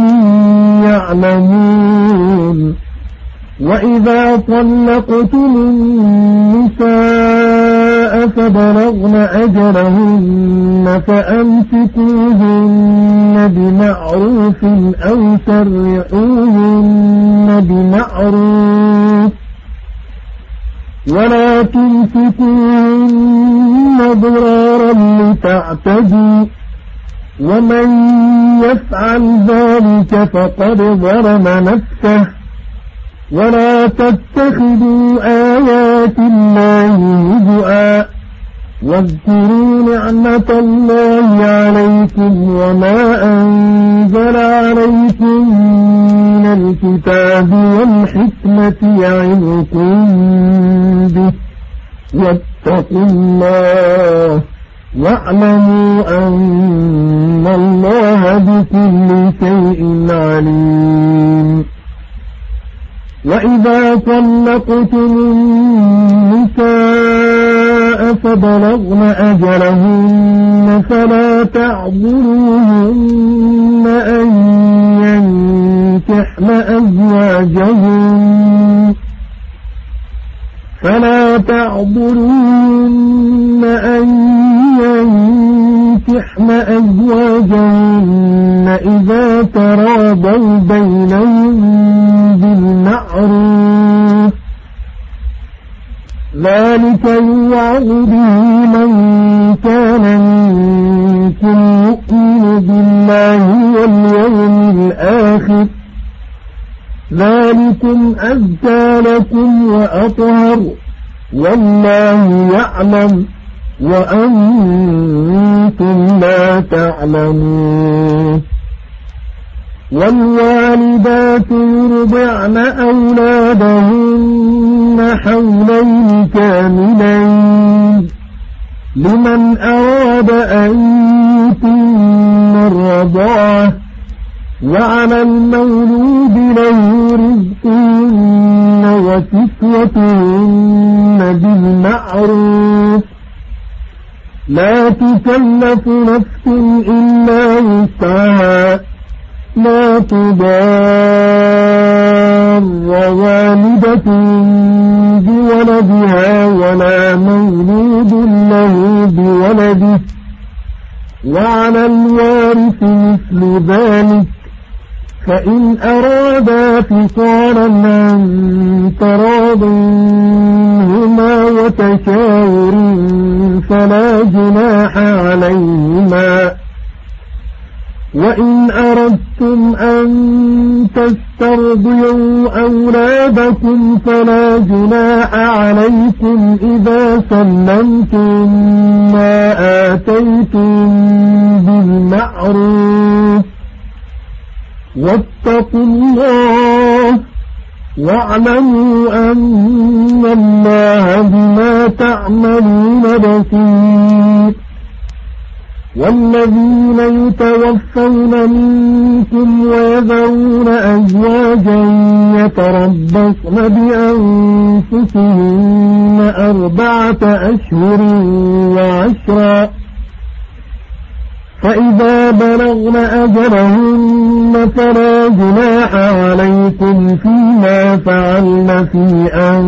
يعلمون. وإذا طلقتم النساء فبلغن أجلهن فأمسكوهن بمعروف أو سرحوهن بمعروف، ولا تمسكوهن ضرارا لتعتدوا، ومن يفعل ذلك فقد ظلم نفسه. ولا تتخذوا آيات الله هزؤا، واذكروا نعمة الله عليكم وما أنزل عليكم من الكتاب والحكمة يعظكم به، واتقوا الله واعلموا أن الله بكل شيء عليم. وإذا طلقتم النساء فبلغن أجلهن فلا تعضلوهن أن ينكحن أزواجهن فلا تعضلوهن أن ينكحن أزواجهن إذا تراضوا بينهم بالمعروف، ذلك يوعظ به من كان منكم يؤمن بالله واليوم الآخر، ذلكم أزكى لكم وأطهر، والله يعلم وأنتم لا تعلمون. والوالدات يرضعن أولادهن حولين كاملين لمن أراد أن يتم الرضاعة، وعلى المولود له رزقهن وكسوتهن بالمعروف، لا تكلف نفس إلا وسعها، لا تضار والدة بولدها ولا مولود له بولده، وعلى الوارث مثل ذلك، فإن أرادا فصالا عن تراض منهما وتشاور فلا جناح عليهما. وإن أردتم أن تسترضعوا أولادكم فلا جناح عليكم إذا سلمتم ما آتيتم بالمعروف، واتقوا الله واعلموا أن الله بما تعملون بصير. والذين يتوفون منكم ويذرون أزواجا يتربصن بأنفسهن أربعة أشهر وعشرا، فإذا بلغن أجلهن فلا جناح عليكم فيما فعلن في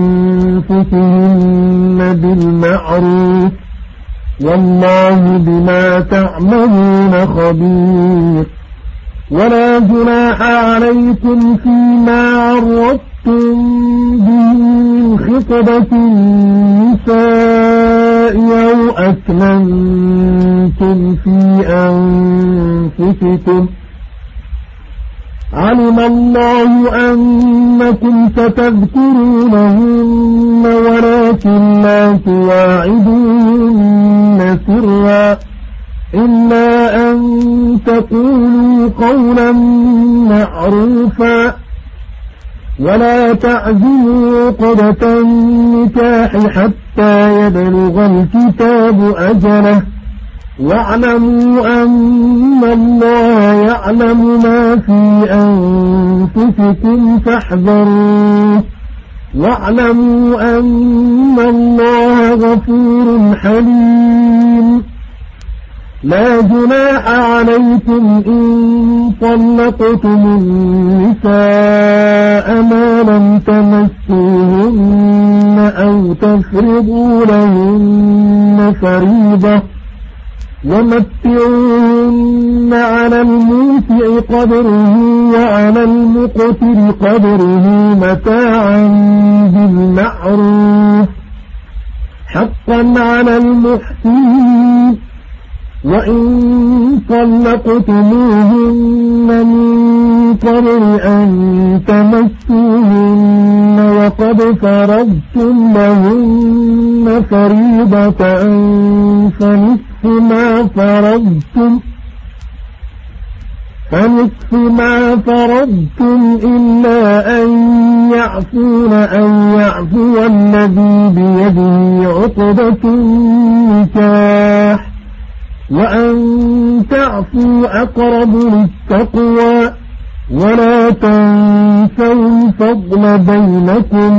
أنفسهن بالمعروف، والله بما تعملون خبير. ولا جناح عليكم فيما عرضتم به من خطبة النساء أو أكننتم في أنفسكم، علم الله أنكم ستذكرونهن ولكن لا تواعدوهن سرا إلا أن تقولوا قولا معروفا، ولا تعزموا عقدة النكاح حتى يبلغ الكتاب أجله، واعلموا أن الله يعلم ما في أنفسكم فاحذروه، واعلموا أن الله غفور حليم. لا جناح عليكم إن طلقتم النساء ما لم تمسوهن أو تفرضوا لهن فريضة، ومتعوهن على الموسع قدره وعلى المقتر قدره متاعا بالمعروف حقا على المحسنين. وإن طلقتموهن من قبل أن تمسوهن وقد فرضتم لهن فريضة فنصف ما فرضتم فنصف ما فرضتم إلا أن يعفون أو يعفو الذي بيده عقدة النكاح، وأن تعفوا أقرب للتقوى، ولا تنسوا الفضل بينكم،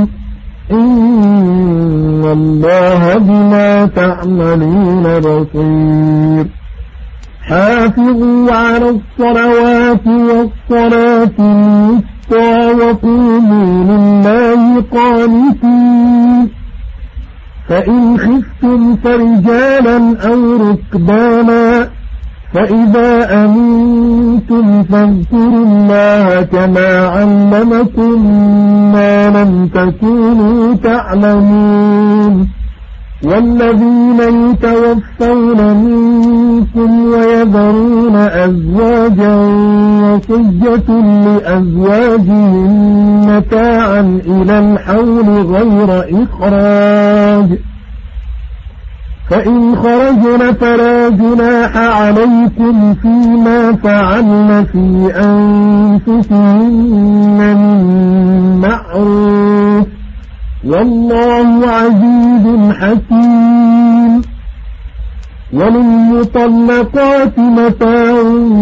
إن الله بما تعملون بصير. حافظوا على الصلوات والصلاة الوسطى وقوموا لله قانتين. فإن خفتم فرجالا أو ركبانا، فإذا أمنتم فاذكروا الله كما علمكم ما لم تكونوا تعلمون. والذين يتوفون منكم ويذرون أزواجا وصية لأزواجهم متاعا إلى الحول غير إخراج، فإن خرجن فلا جناح عليكم فيما فعلن في أنفسهن من معروف، والله عزيز حكيم. وللمطلقات متاع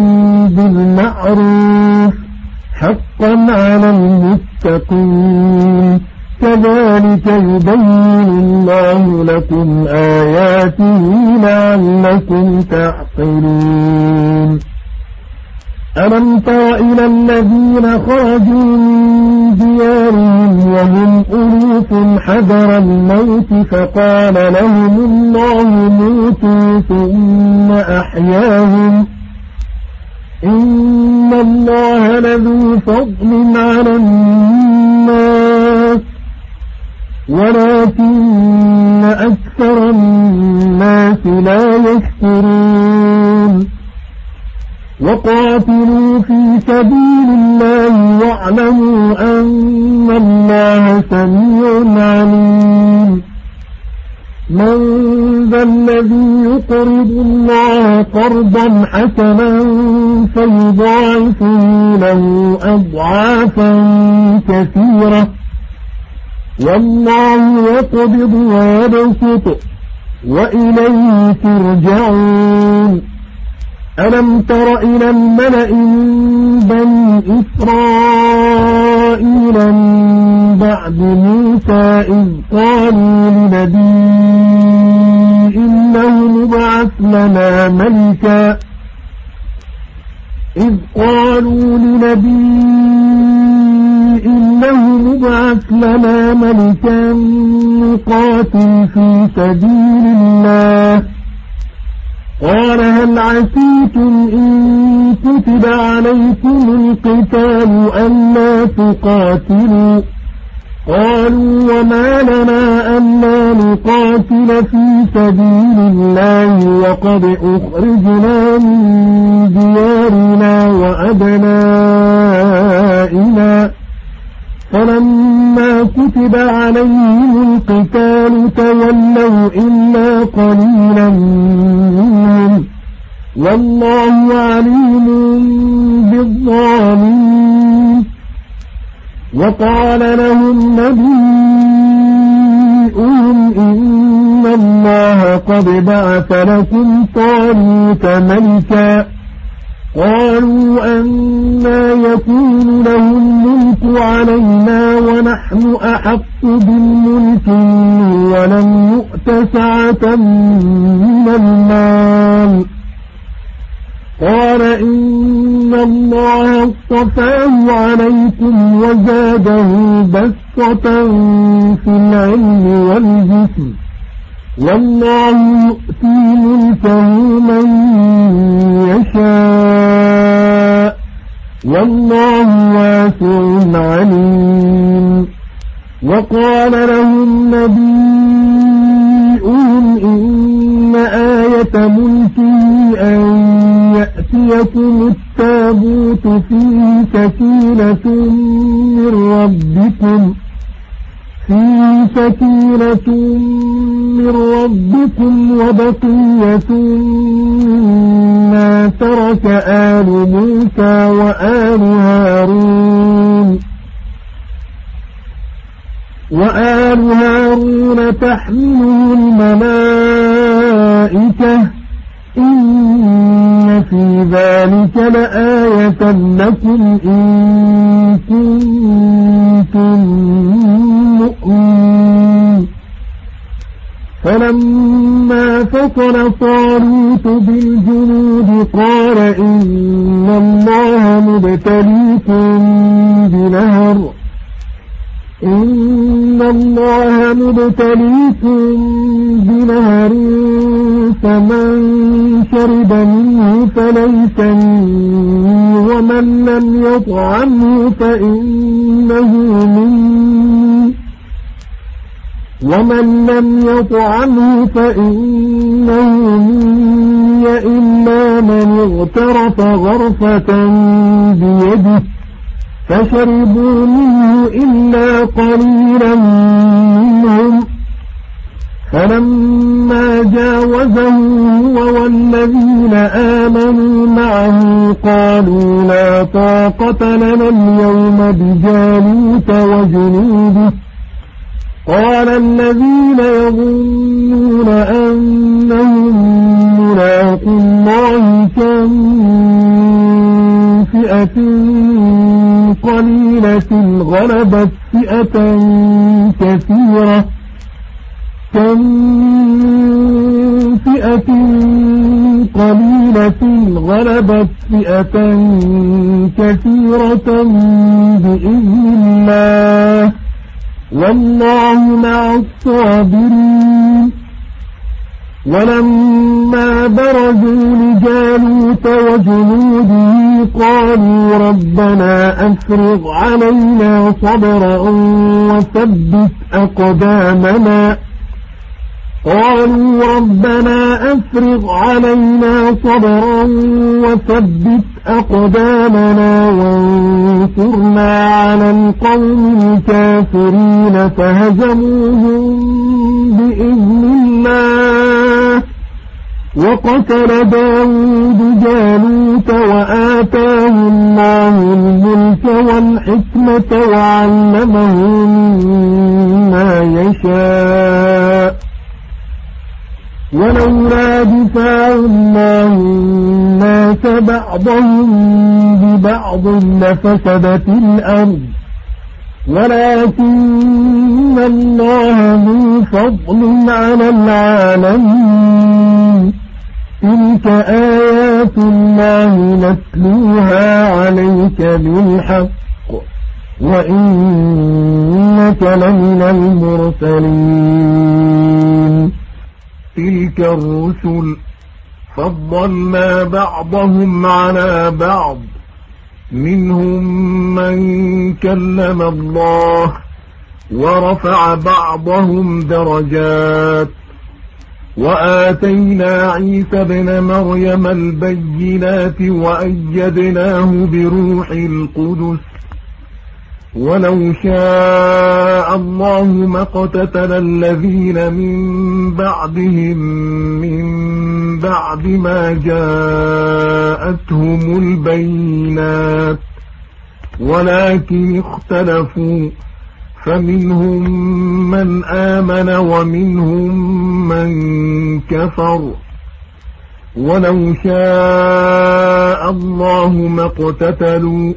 بالمعروف حقا على المتقين، كذلك يبين الله لكم آياته لعلكم تعقلون. ألم تر إلى الذين خرجوا من ديارهم وهم ألوف حذر الموت فقال لهم الله موتوا ثم أحياهم، إن الله لذو فضل على الناس ولكن أكثر الناس لا يشكرون. وقاتلوا في سبيل الله واعلموا أن الله سميع عليم. من ذا الذي يقرض الله قرضا حسنا فيضاعفه له أضعافا كثيرة والله يقبض ويبسط وإليه ترجعون ألم تر إلى الملأ من بني إسرائيل من بعد موسى إذ قالوا لنبي إنه مبعث لنا ملكا إذ قالوا لنبي إنه مبعث لنا ملكا نقاتل في سبيل الله قال هل عسيتم إن كتب عليكم القتال ألا تقاتلوا قالوا وما لنا ألا نقاتل في سبيل الله وقد أخرجنا من ديارنا وأبنائنا فلما كتب عليهم القتال تولوا إلا قليلا منهم والله عليم بالظالمين وقال لهم نبيهم إن الله قد بعث لكم طالوت ملكا قالوا أنى يكون له الملك علينا ونحن أحق بالملك ولم يؤت سعة من المال قال إن الله اصطفاه عليكم وزاده بسطة في العلم والجسم والله يؤتي ملكه من يشاء والله واسع عليم وقال لهم نبيهم إن آية ملكه أن يأتيكم التابوت فيه سكينة من ربكم فيه سكينة من ربكم وبقية مما ترك آل موسى وآل هارون وآل هارون تحمله الملائكة إن في ذلك لآية لكم إن كنتم مؤمنين فلما فصل طالوت بالجنود قال إن الله مبتليكم بنهر إن الله مبتليكم بنهر فمن شرب منه فليس مني ومن لم يطعمه فإنه مني ومن لم يطعمه فإنه مني إلا من اغترف غرفة بيده فشربوا منه إلا قليلا منهم فلما جاوزه هو والذين آمنوا معه قالوا لا طاقة لنا اليوم بجالوت وجنوده قال الذين يظنون أنهم ملاقو الله كم فئة قليلة غلبت فئة كثيرة كم فئة قليلة غلبت فئة كثيرة بإذن الله والله مع الصابرين ولما برزوا لجالوت وجنوده قالوا ربنا أفرغ علينا صبرا وثبت أقدامنا قالوا ربنا أفرغ علينا صبرا وثبت أقدامنا وانصرنا على القوم الكافرين فهزموهم بإذن الله الله وقتل داود جالوت وآتاه الله الملك والحكمة وعلمه مما يشاء ولولا دفاع الله الناس بعضهم ببعض لفسدت الأرض ولكن الله ذو فضل على العالمين تلك آيات الله نتلوها عليك بالحق وإنك لمن المرسلين تلك الرسل فضلنا بعضهم على بعض منهم من كلم الله ورفع بعضهم درجات وآتينا عيسى ابن مريم البينات وأيدناه بروح القدس ولو شاء الله ما اقتتل الذين من بعدهم من بعد ما جاءتهم البينات ولكن اختلفوا فمنهم من آمن ومنهم من كفر ولو شاء الله ما اقتتلوا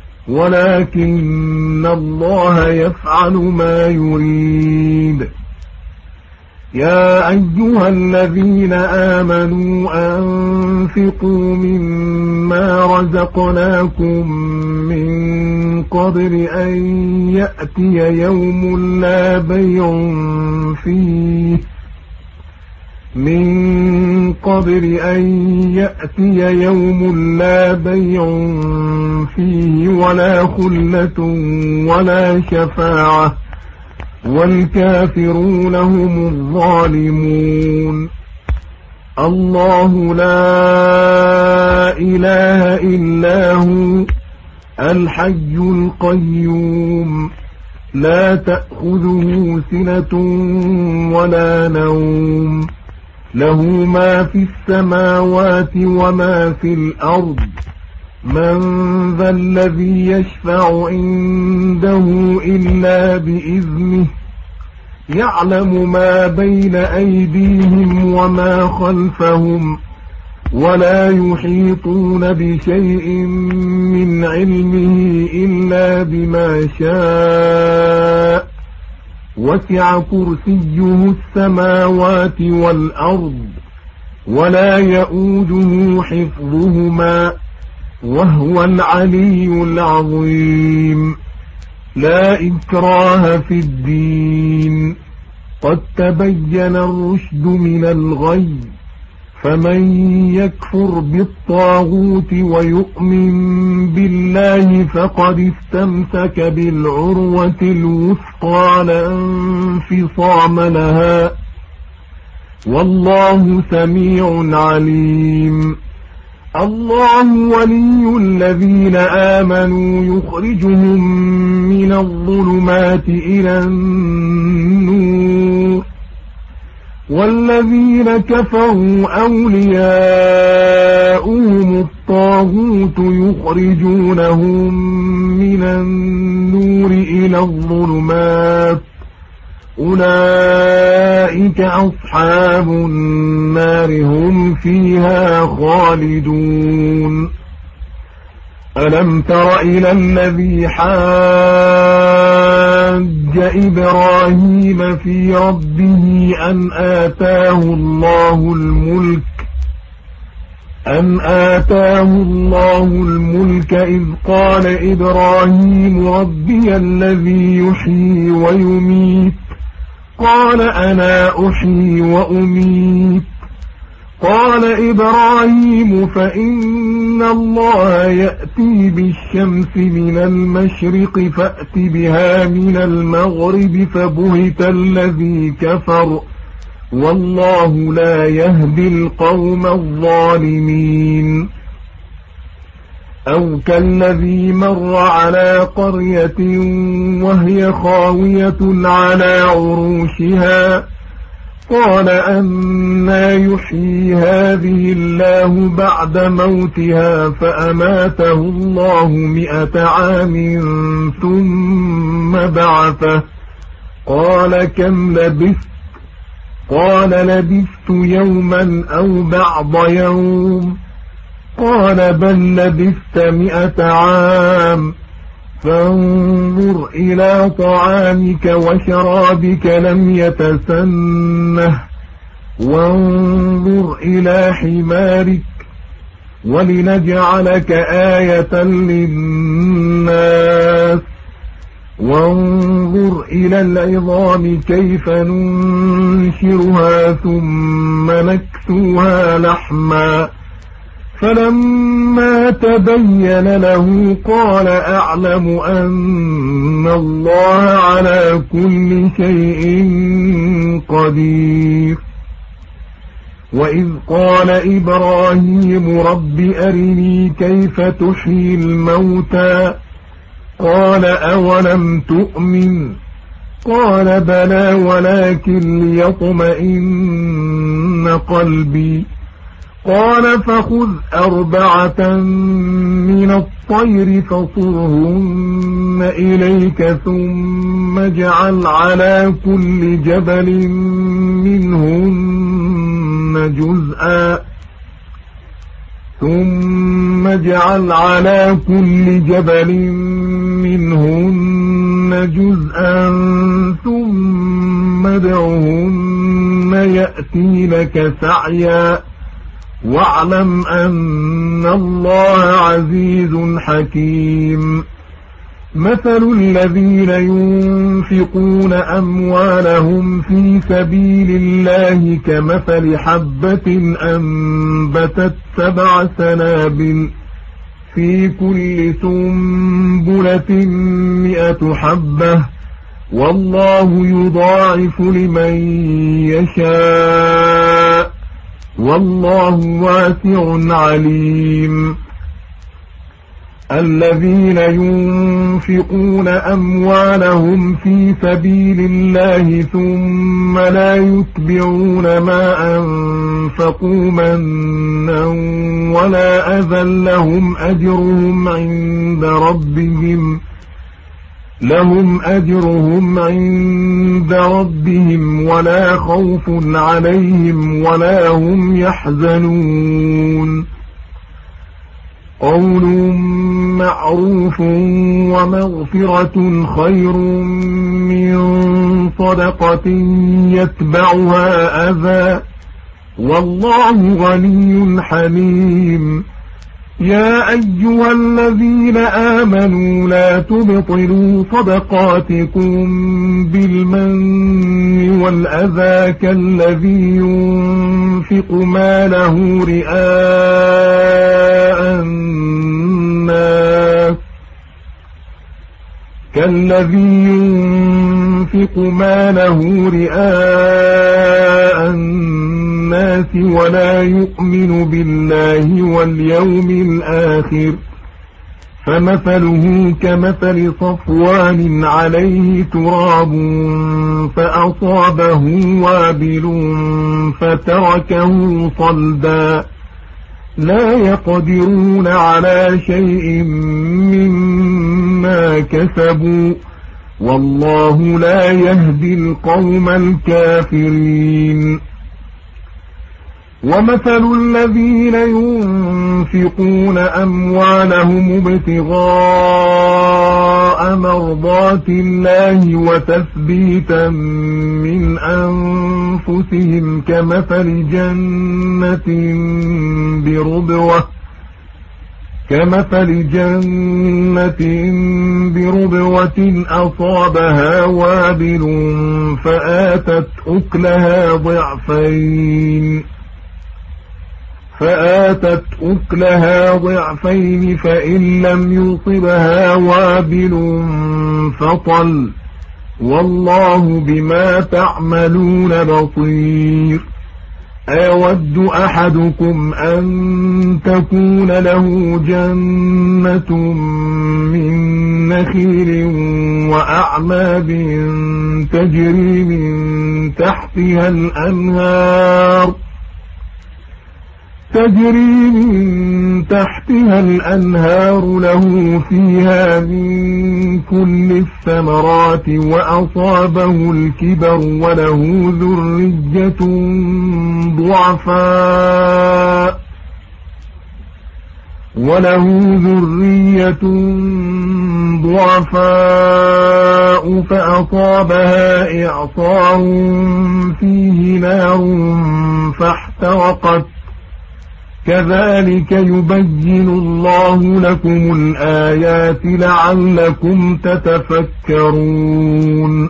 ولكن الله يفعل ما يريد يا أيها الذين آمنوا أنفقوا مما رزقناكم من قبل أن يأتي يوم لا بيع فيه من قبل أن يأتي يوم لا بيع فيه ولا خلة ولا شفاعة والكافرون هم الظالمون الله لا إله إلا هو الحي القيوم لا تأخذه سنة ولا نوم له ما في السماوات وما في الأرض من ذا الذي يشفع عنده إلا بإذنه يعلم ما بين أيديهم وما خلفهم ولا يحيطون بشيء من علمه إلا بما شاء وسع كرسيه السماوات والأرض ولا يؤوده حفظهما وهو العلي العظيم لا إكراه في الدين قد تبين الرشد من الغي فمن يكفر بالطاغوت ويؤمن بالله فقد استمسك بالعروة الوثقى لا انفصام لها والله سميع عليم الله ولي الذين آمنوا يخرجهم من الظلمات إلى النور والذين كفروا أولياؤهم الطاغوت يخرجونهم من النور إلى الظلمات أولئك أصحاب النار هم فيها خالدون ألم تر إلى الذي حاج إبراهيم في ربه أن آتاه الله الملك أن آتاه الله الملك إذ قال إبراهيم ربي الذي يحيي ويميت قال أنا أحيي وأميت قال إبراهيم فإن الله يأتي بالشمس من المشرق فأت بها من المغرب فبهت الذي كفر والله لا يهدي القوم الظالمين أو كالذي مر على قرية وهي خاوية على عروشها قال أنى يحيي هذه الله بعد موتها فأماته الله مئة عام ثم بعثه قال كم لبثت قال لبثت يوما أو بعض يوم قال بل لبثت مئة عام فانظر إلى طعامك وشرابك لم يتسنه وانظر إلى حمارك ولنجعلك آية للناس وانظر إلى العظام كيف ننشرها ثم نكسوها لحما فلما تبين له قال أعلم أن الله على كل شيء قدير وإذ قال إبراهيم رب أرني كيف تحيي الموتى قال أولم تؤمن قال بلى ولكن ليطمئن قلبي قال فخذ أربعة من الطير فصرهن إليك ثم اجعل على كل جبل منهن جزءا ثم اجعل على كل جبل منهن جزءا ثم ادعهن يأتينك سعيا واعلم أن الله عزيز حكيم مثل الذين ينفقون أموالهم في سبيل الله كمثل حبة أنبتت سبع سنابل في كل سنبلة مئة حبة والله يضاعف لمن يشاء والله واسع عليم الذين ينفقون أموالهم في سبيل الله ثم لا يتبعون ما أنفقوا منا ولا أذى لهم أجرهم عند ربهم لهم أجرهم عند ربهم ولا خوف عليهم ولا هم يحزنون قول معروف ومغفرة خير من صدقة يتبعها أذى والله غني حليم يا أيها الذين آمنوا لا تبطلوا صدقاتكم بالمن والأذى كالذي ينفق ماله رئاء الناس كالذي ينفق ماله رئاء الناس ولا يؤمن بالله واليوم الآخر فمثله كمثل صفوان عليه تراب فأصابه وابل فتركه صلدا لا يقدرون على شيء مما كسبوا والله لا يهدي القوم الكافرين ومثل الذين ينفقون أموالهم ابتغاء مرضات الله وتثبيتا من أنفسهم كمثل جنة بربوة كمثل جنة بربوة أصابها وابل فآتت أكلها ضعفين فآتت أكلها ضعفين فإن لم يصبها وابل فطل والله بما تعملون بصير أيود أحدكم أن تكون له جنة من نخيل وأعناب تجري من تحتها الأنهار تجري من تحتها الأنهار له فيها من كل الثمرات وأصابه الكبر وله ذرية ضعفاء وله ذرية ضعفاء فأصابها إعصار فيه نار فاحترقت كذلك يبين الله لكم الآيات لعلكم تتفكرون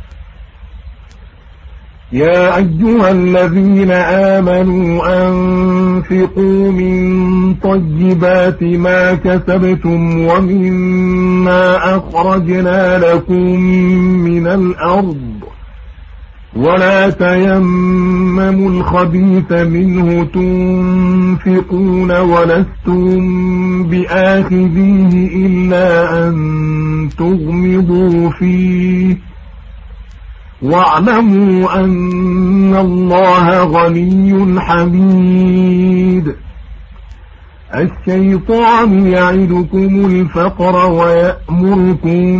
يا أيها الذين آمنوا أنفقوا من طيبات ما كسبتم ومما أخرجنا لكم من الأرض ولا تيمموا الخبيث منه تنفقون ولستم بآخذيه إلا أن تغمضوا فيه واعلموا أن الله غني حميد الشيطان يعدكم الفقر ويأمركم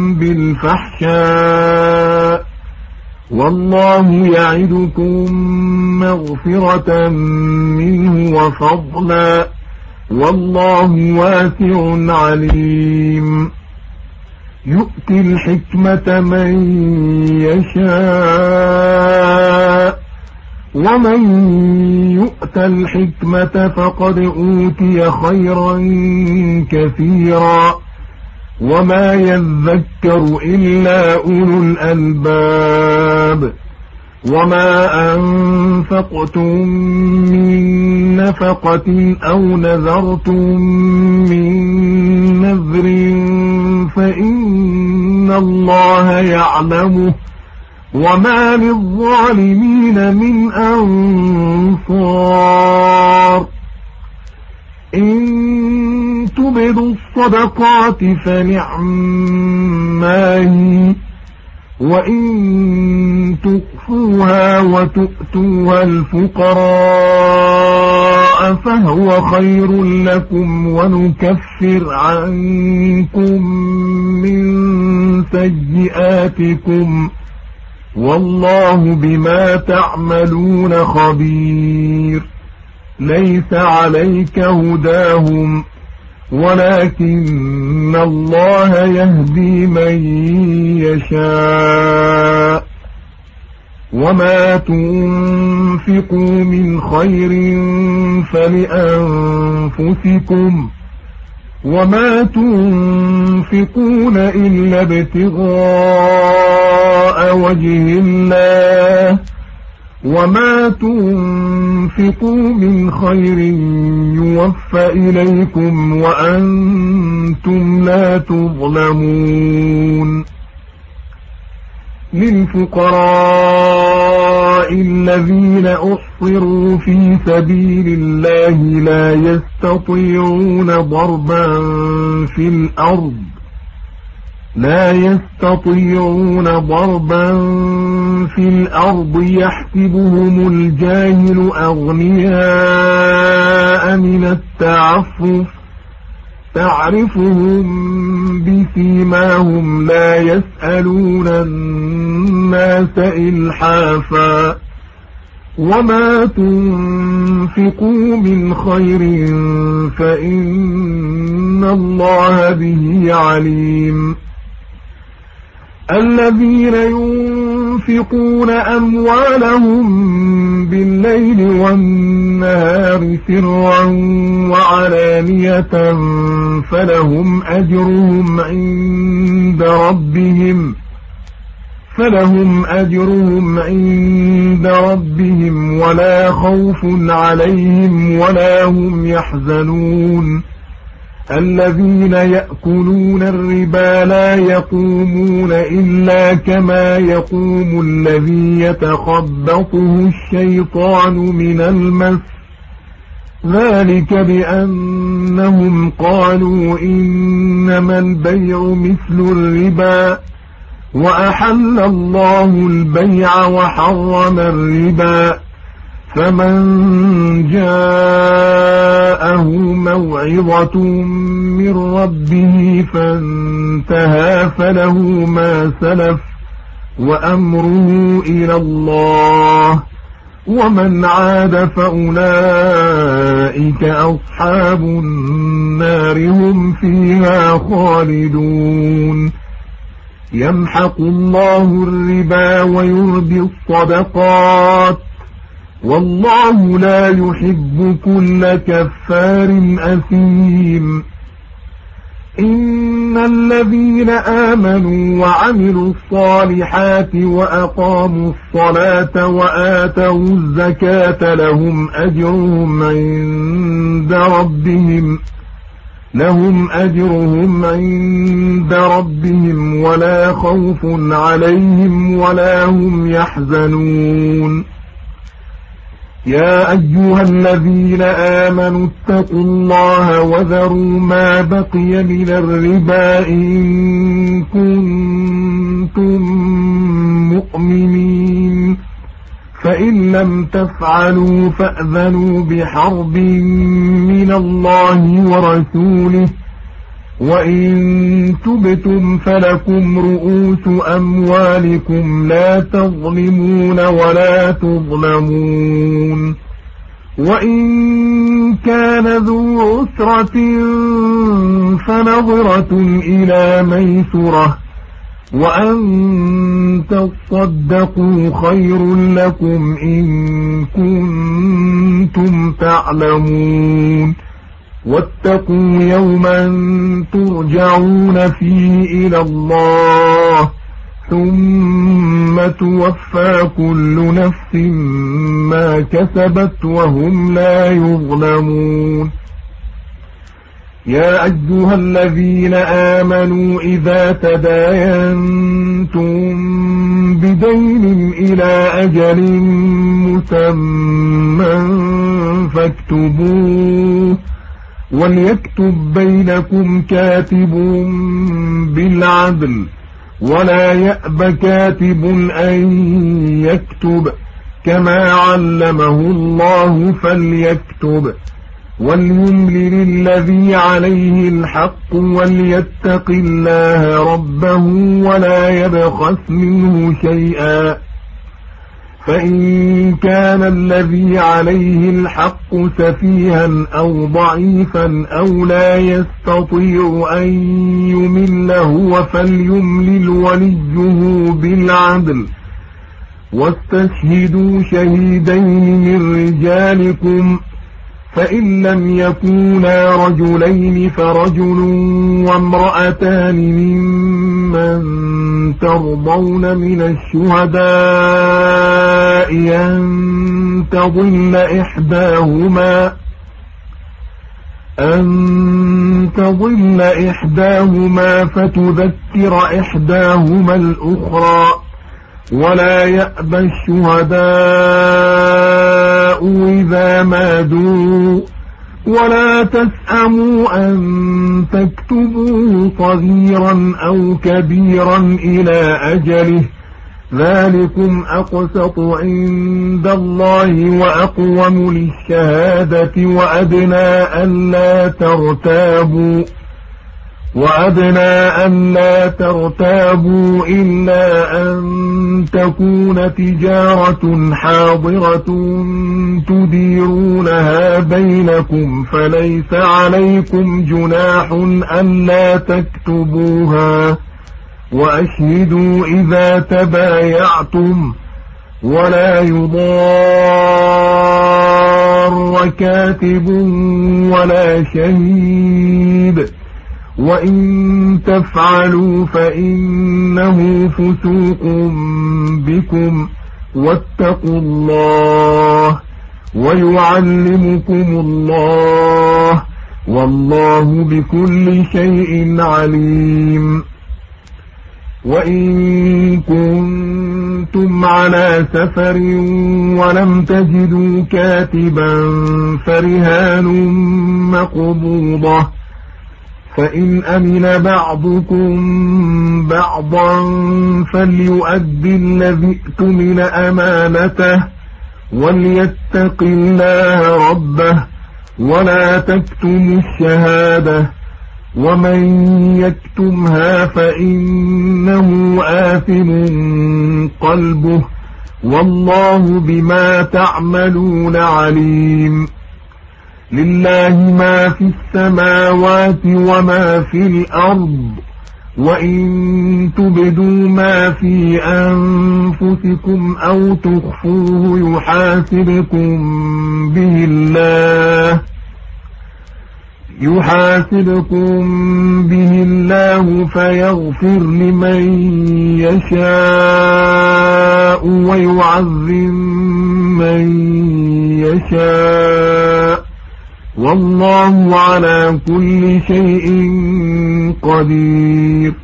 بالفحشاء والله يعدكم مغفرة منه وفضلا والله واسع عليم يؤتي الحكمة من يشاء ومن يؤت الحكمة فقد أوتي خيرا كثيرا وما يذكر إلا أولو الألباب وما أنفقتم من نفقة أو نذرتم من نذر فإن الله يعلمه وما للظالمين من أنصار إن تبدوا الصدقات فنعما هي وإن تخفوها وتؤتوها الفقراء فهو خير لكم ونكفر عنكم من سيئاتكم والله بما تعملون خبير ليس عليك هداهم ولكن الله يهدي من يشاء وما تنفقوا من خير فلأنفسكم وما تنفقون إلا ابتغاء وجه الله وما تنفقوا من خير يوفى إليكم وأنتم لا تظلمون للفقراء الذين أحصروا في سبيل الله لا يستطيعون ضربا في الأرض لا يستطيعون ضربا في الأرض يحسبهم الجاهل أغنياء من التعفف تعرفهم بسيماهم لا يسألون الناس إلحافا وما تنفقوا من خير فإن الله به عليم الذين ينفقون أموالهم بالليل والنهار سرا وعلانية فلهم أجرهم عند ربهم فلهم أجرهم عند ربهم ولا خوف عليهم ولا هم يحزنون الذين يأكلون الربا لا يقومون إلا كما يقوم الذي يتخبطه الشيطان من المس، ذلك بأنهم قالوا إنما البيع مثل الربا وأحل الله البيع وحرم الربا، فمن جاءه موعظة من ربه فانتهى فله ما سلف وأمره إلى الله، ومن عاد فأولئك أصحاب النار هم فيها خالدون. يمحق الله الربا ويربي الصدقات، والله لا يحب كل كفار أثيم. إن الذين آمنوا وعملوا الصالحات وأقاموا الصلاة وآتوا الزكاة لهم أجرهم عند ربهم لهم أجرهم عند ربهم ولا خوف عليهم ولا هم يحزنون. يا أيها الذين آمنوا اتقوا الله وذروا ما بقي من الربا إن كنتم مؤمنين، فإن لم تفعلوا فأذنوا بحرب من الله ورسوله، وإن تبتم فلكم رؤوس أموالكم لا تظلمون ولا تظلمون. وإن كان ذو عسرة فنظرة إلى ميسرة، وأن تصدقوا خير لكم إن كنتم تعلمون. واتقوا يوما ترجعون فيه إلى الله ثم توفى كل نفس ما كسبت وهم لا يظلمون. يا أيها الذين آمنوا إذا تداينتم بدين إلى أجل مسمى فاكتبوه، وليكتب بينكم كاتب بالعدل ولا يأب كاتب أن يكتب كما علمه الله فليكتب، وليملل الذي عليه الحق وليتق الله ربه ولا يبخس منه شيئا، فإن كان الذي عليه الحق سفيها أو ضعيفا أو لا يستطيع أن يمل هو فليملل وليه بالعدل، واستشهدوا شهيدين من رجالكم، فإن لم يكونا رجلين فرجل وامرأتان ممن ترضون من الشهداء أن تضل إحداهما أن تضل إحداهما فتذكر إحداهما الأخرى، ولا يأبى الشهداء إذا ما دعوا، ولا تسأموا أن تكتبوه صغيرا أو كبيرا إلى أجله، ذلكم أقسط عند الله وأقوم للشهادة وأدنى ألا ترتابوا وأدنى ألا ترتابوا إلا أن تكون تجارة حاضرة تديرونها بينكم فليس عليكم جناح ألا تكتبوها، وأشهدوا إذا تبايعتم، ولا يضار كاتب ولا شهيد، وإن تفعلوا فإنه فسوق بكم، واتقوا الله ويعلمكم الله والله بكل شيء عليم. وإن كنتم على سفر ولم تجدوا كاتبا فرهان مقبوضة، فإن أمن بعضكم بعضا فليؤدي الذي اؤتمن أمانته وليتق الله ربه ولا تكتموا الشهادة، ومن يكتمها فإنه آثم قلبه والله بما تعملون عليم. لله ما في السماوات وما في الأرض، وإن تبدوا ما في أنفسكم أو تخفوه يحاسبكم به الله يحاسبكم به الله فيغفر لمن يشاء ويعذب من يشاء، والله على كل شيء قدير.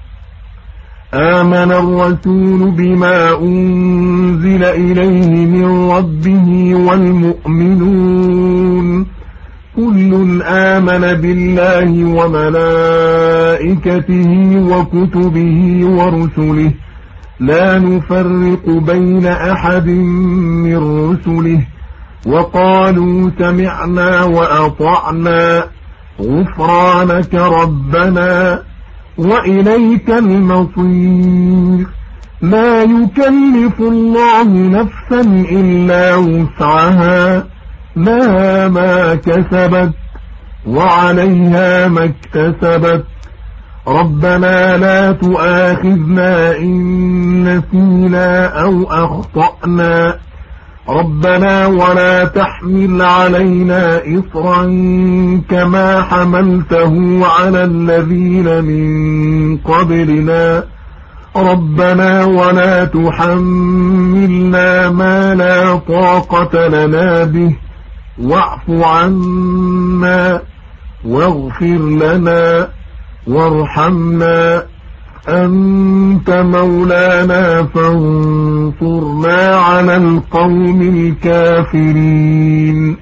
آمن الرسول بما أنزل إليه من ربه والمؤمنون كل آمن بالله وملائكته وكتبه ورسله لا نفرق بين أحد من رسله وقالوا سمعنا وأطعنا غفرانك ربنا وإليك المصير. لا يكلف الله نفسا إلا وسعها لها ما كسبت وعليها ما اكتسبت. ربنا لا تؤاخذنا إن نسينا أو أخطأنا، ربنا ولا تحمل علينا إصرا كما حملته على الذين من قبلنا، ربنا ولا تحملنا ما لا طاقة لنا به واعف عنا واغفر لنا وارحمنا أنت مولانا فانصرنا على القوم الكافرين.